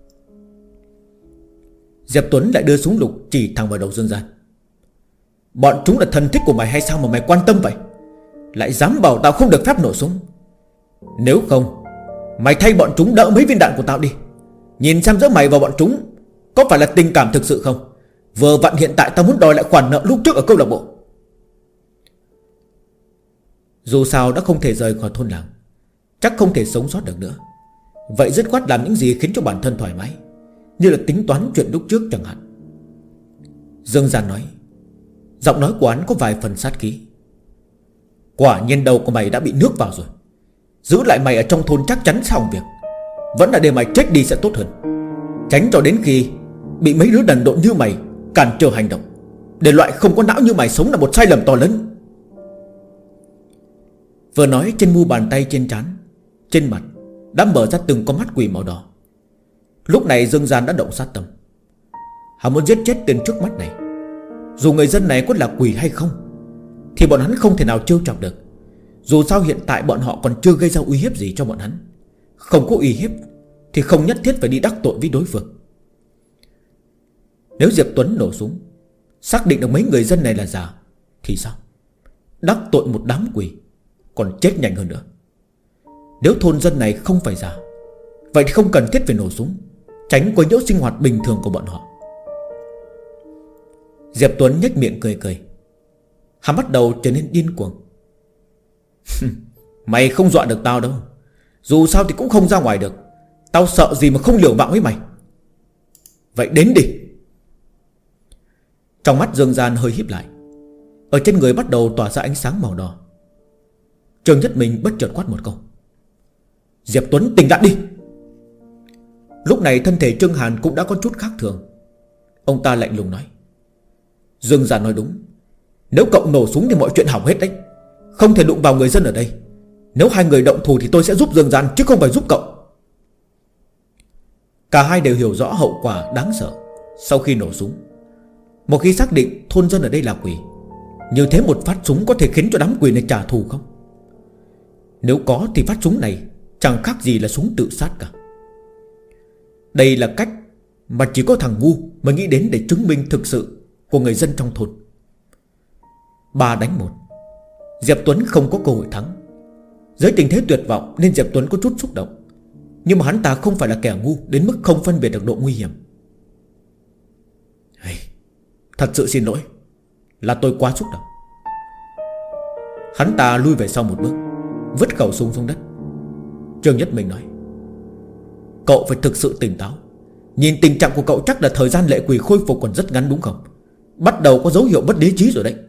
Diệp Tuấn lại đưa súng lục chỉ thẳng vào đầu Dương Gian: bọn chúng là thân thích của mày hay sao mà mày quan tâm vậy? Lại dám bảo tao không được phép nổ súng. Nếu không, mày thay bọn chúng đỡ mấy viên đạn của tao đi. Nhìn xem giữa mày và bọn chúng có phải là tình cảm thực sự không? Vừa vặn hiện tại tao muốn đòi lại khoản nợ lúc trước ở câu lạc bộ. Dù sao đã không thể rời khỏi thôn làng, chắc không thể sống sót được nữa. Vậy dứt khoát làm những gì khiến cho bản thân thoải mái, như là tính toán chuyện lúc trước chẳng hạn. Dương Gian nói, giọng nói của hắn có vài phần sát khí: quả nhiên đầu của mày đã bị nước vào rồi. Giữ lại mày ở trong thôn chắc chắn xong việc. Vẫn là để mày chết đi sẽ tốt hơn. Tránh cho đến khi bị mấy đứa đần độn như mày cản trở hành động. Để loại không có não như mày sống là một sai lầm to lớn. Vừa nói, trên mu bàn tay trên trán, trên mặt đã mở ra từng con mắt quỷ màu đỏ. Lúc này Dương Gian đã động sát tâm. Hắn muốn giết chết tên trước mắt này. Dù người dân này có là quỷ hay không thì bọn hắn không thể nào trêu chọc được. Dù sao hiện tại bọn họ còn chưa gây ra uy hiếp gì cho bọn hắn. Không có uy hiếp thì không nhất thiết phải đi đắc tội với đối phương. Nếu Diệp Tuấn nổ súng, xác định được mấy người dân này là giả thì sao? Đắc tội một đám quỷ còn chết nhanh hơn nữa. Nếu thôn dân này không phải giả, vậy thì không cần thiết phải nổ súng, tránh quấy nhiễu sinh hoạt bình thường của bọn họ. Diệp Tuấn nhếch miệng cười cười. Hắn bắt đầu trở nên điên cuồng. Mày không dọa được tao đâu. Dù sao thì cũng không ra ngoài được. Tao sợ gì mà không liều mạng với mày. Vậy đến đi. Trong mắt Dương Gian hơi híp lại. Ở trên người bắt đầu tỏa ra ánh sáng màu đỏ. Trương Nhất Minh bất chợt quát một câu: Diệp Tuấn tỉnh lại đi. Lúc này thân thể Trương Hàn cũng đã có chút khác thường. Ông ta lạnh lùng nói: Dương Gian nói đúng. Nếu cậu nổ súng thì mọi chuyện hỏng hết đấy. Không thể đụng vào người dân ở đây. Nếu hai người động thủ thì tôi sẽ giúp Dương Gian, chứ không phải giúp cậu. Cả hai đều hiểu rõ hậu quả đáng sợ sau khi nổ súng. Một khi xác định thôn dân ở đây là quỷ, như thế một phát súng có thể khiến cho đám quỷ này trả thù không? Nếu có thì phát súng này chẳng khác gì là súng tự sát cả. Đây là cách mà chỉ có thằng ngu mới nghĩ đến để chứng minh thực sự của người dân trong thôn. 3 đánh 1, Diệp Tuấn không có cơ hội thắng. Dưới tình thế tuyệt vọng nên Diệp Tuấn có chút xúc động, nhưng mà hắn ta không phải là kẻ ngu đến mức không phân biệt được độ nguy hiểm. Thật sự xin lỗi, là tôi quá xúc động. Hắn ta lui về sau một bước, vứt khẩu súng xuống đất. Trương Nhất Minh nói: cậu phải thực sự tỉnh táo. Nhìn tình trạng của cậu chắc là thời gian lệ quỷ khôi phục còn rất ngắn đúng không? Bắt đầu có dấu hiệu mất lý trí rồi đấy.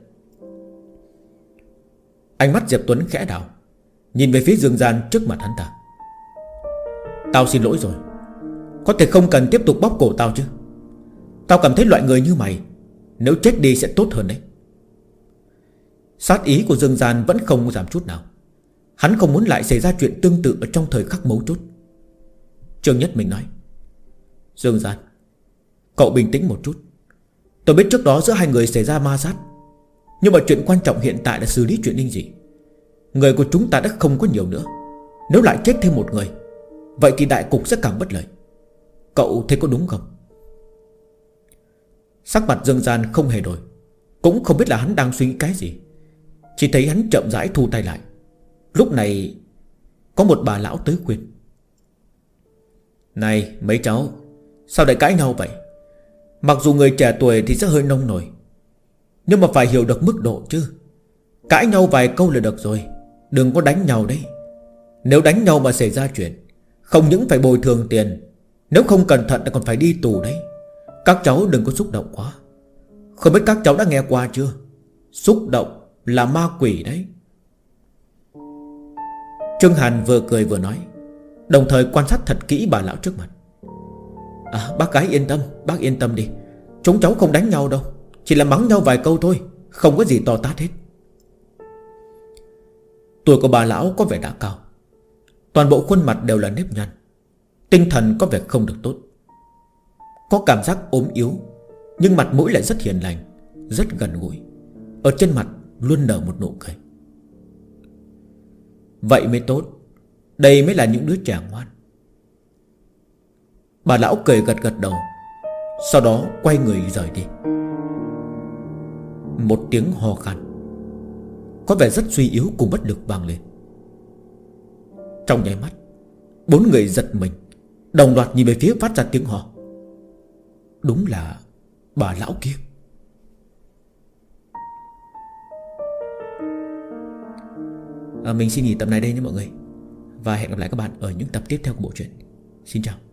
Ánh mắt Diệp Tuấn khẽ đảo, nhìn về phía Dương Gian trước mặt hắn ta. Tao xin lỗi rồi, có thể không cần tiếp tục bóp cổ tao chứ? Tao cảm thấy loại người như mày nếu chết đi sẽ tốt hơn đấy. Sát ý của Dương Gian vẫn không giảm chút nào. Hắn không muốn lại xảy ra chuyện tương tự ở trong thời khắc mấu chốt. Trương Nhất Minh nói: Dương Gian, cậu bình tĩnh một chút. Tôi biết trước đó giữa hai người xảy ra ma sát, nhưng mà chuyện quan trọng hiện tại là xử lý chuyện Ninh Dị. Người của chúng ta đã không có nhiều nữa. Nếu lại chết thêm một người, vậy thì đại cục sẽ càng bất lợi. Cậu thấy có đúng không? Sắc mặt Dương Gian không hề đổi, cũng không biết là hắn đang suy nghĩ cái gì. Chỉ thấy hắn chậm rãi thu tay lại. Lúc này có một bà lão tới khuyên: này mấy cháu, sao lại cãi nhau vậy? Mặc dù người trẻ tuổi thì sẽ hơi nông nổi, nhưng mà phải hiểu được mức độ chứ. Cãi nhau vài câu là được rồi, đừng có đánh nhau đấy. Nếu đánh nhau mà xảy ra chuyện, không những phải bồi thường tiền, nếu không cẩn thận thì còn phải đi tù đấy. Các cháu đừng có xúc động quá. Không biết các cháu đã nghe qua chưa? Xúc động là ma quỷ đấy. Trương Hàn vừa cười vừa nói, đồng thời quan sát thật kỹ bà lão trước mặt. Bác gái yên tâm, bác yên tâm đi. Chúng cháu không đánh nhau đâu, chỉ là mắng nhau vài câu thôi, không có gì to tát hết. Tuổi của bà lão có vẻ đã cao, toàn bộ khuôn mặt đều là nếp nhăn, tinh thần có vẻ không được tốt, có cảm giác ốm yếu, nhưng mặt mũi lại rất hiền lành, rất gần gũi. Ở trên mặt luôn nở một nụ cười. Vậy mới tốt, đây mới là những đứa trẻ ngoan. Bà lão cười gật gật đầu, sau đó quay người rời đi. Một tiếng ho khan có vẻ rất suy yếu cùng bất lực vang lên. Trong nháy mắt, 4 người giật mình, đồng loạt nhìn về phía phát ra tiếng ho. Đúng là bà lão kia. Mình xin nghỉ tập này đây nhé mọi người, và hẹn gặp lại các bạn ở những tập tiếp theo của bộ truyện. Xin chào.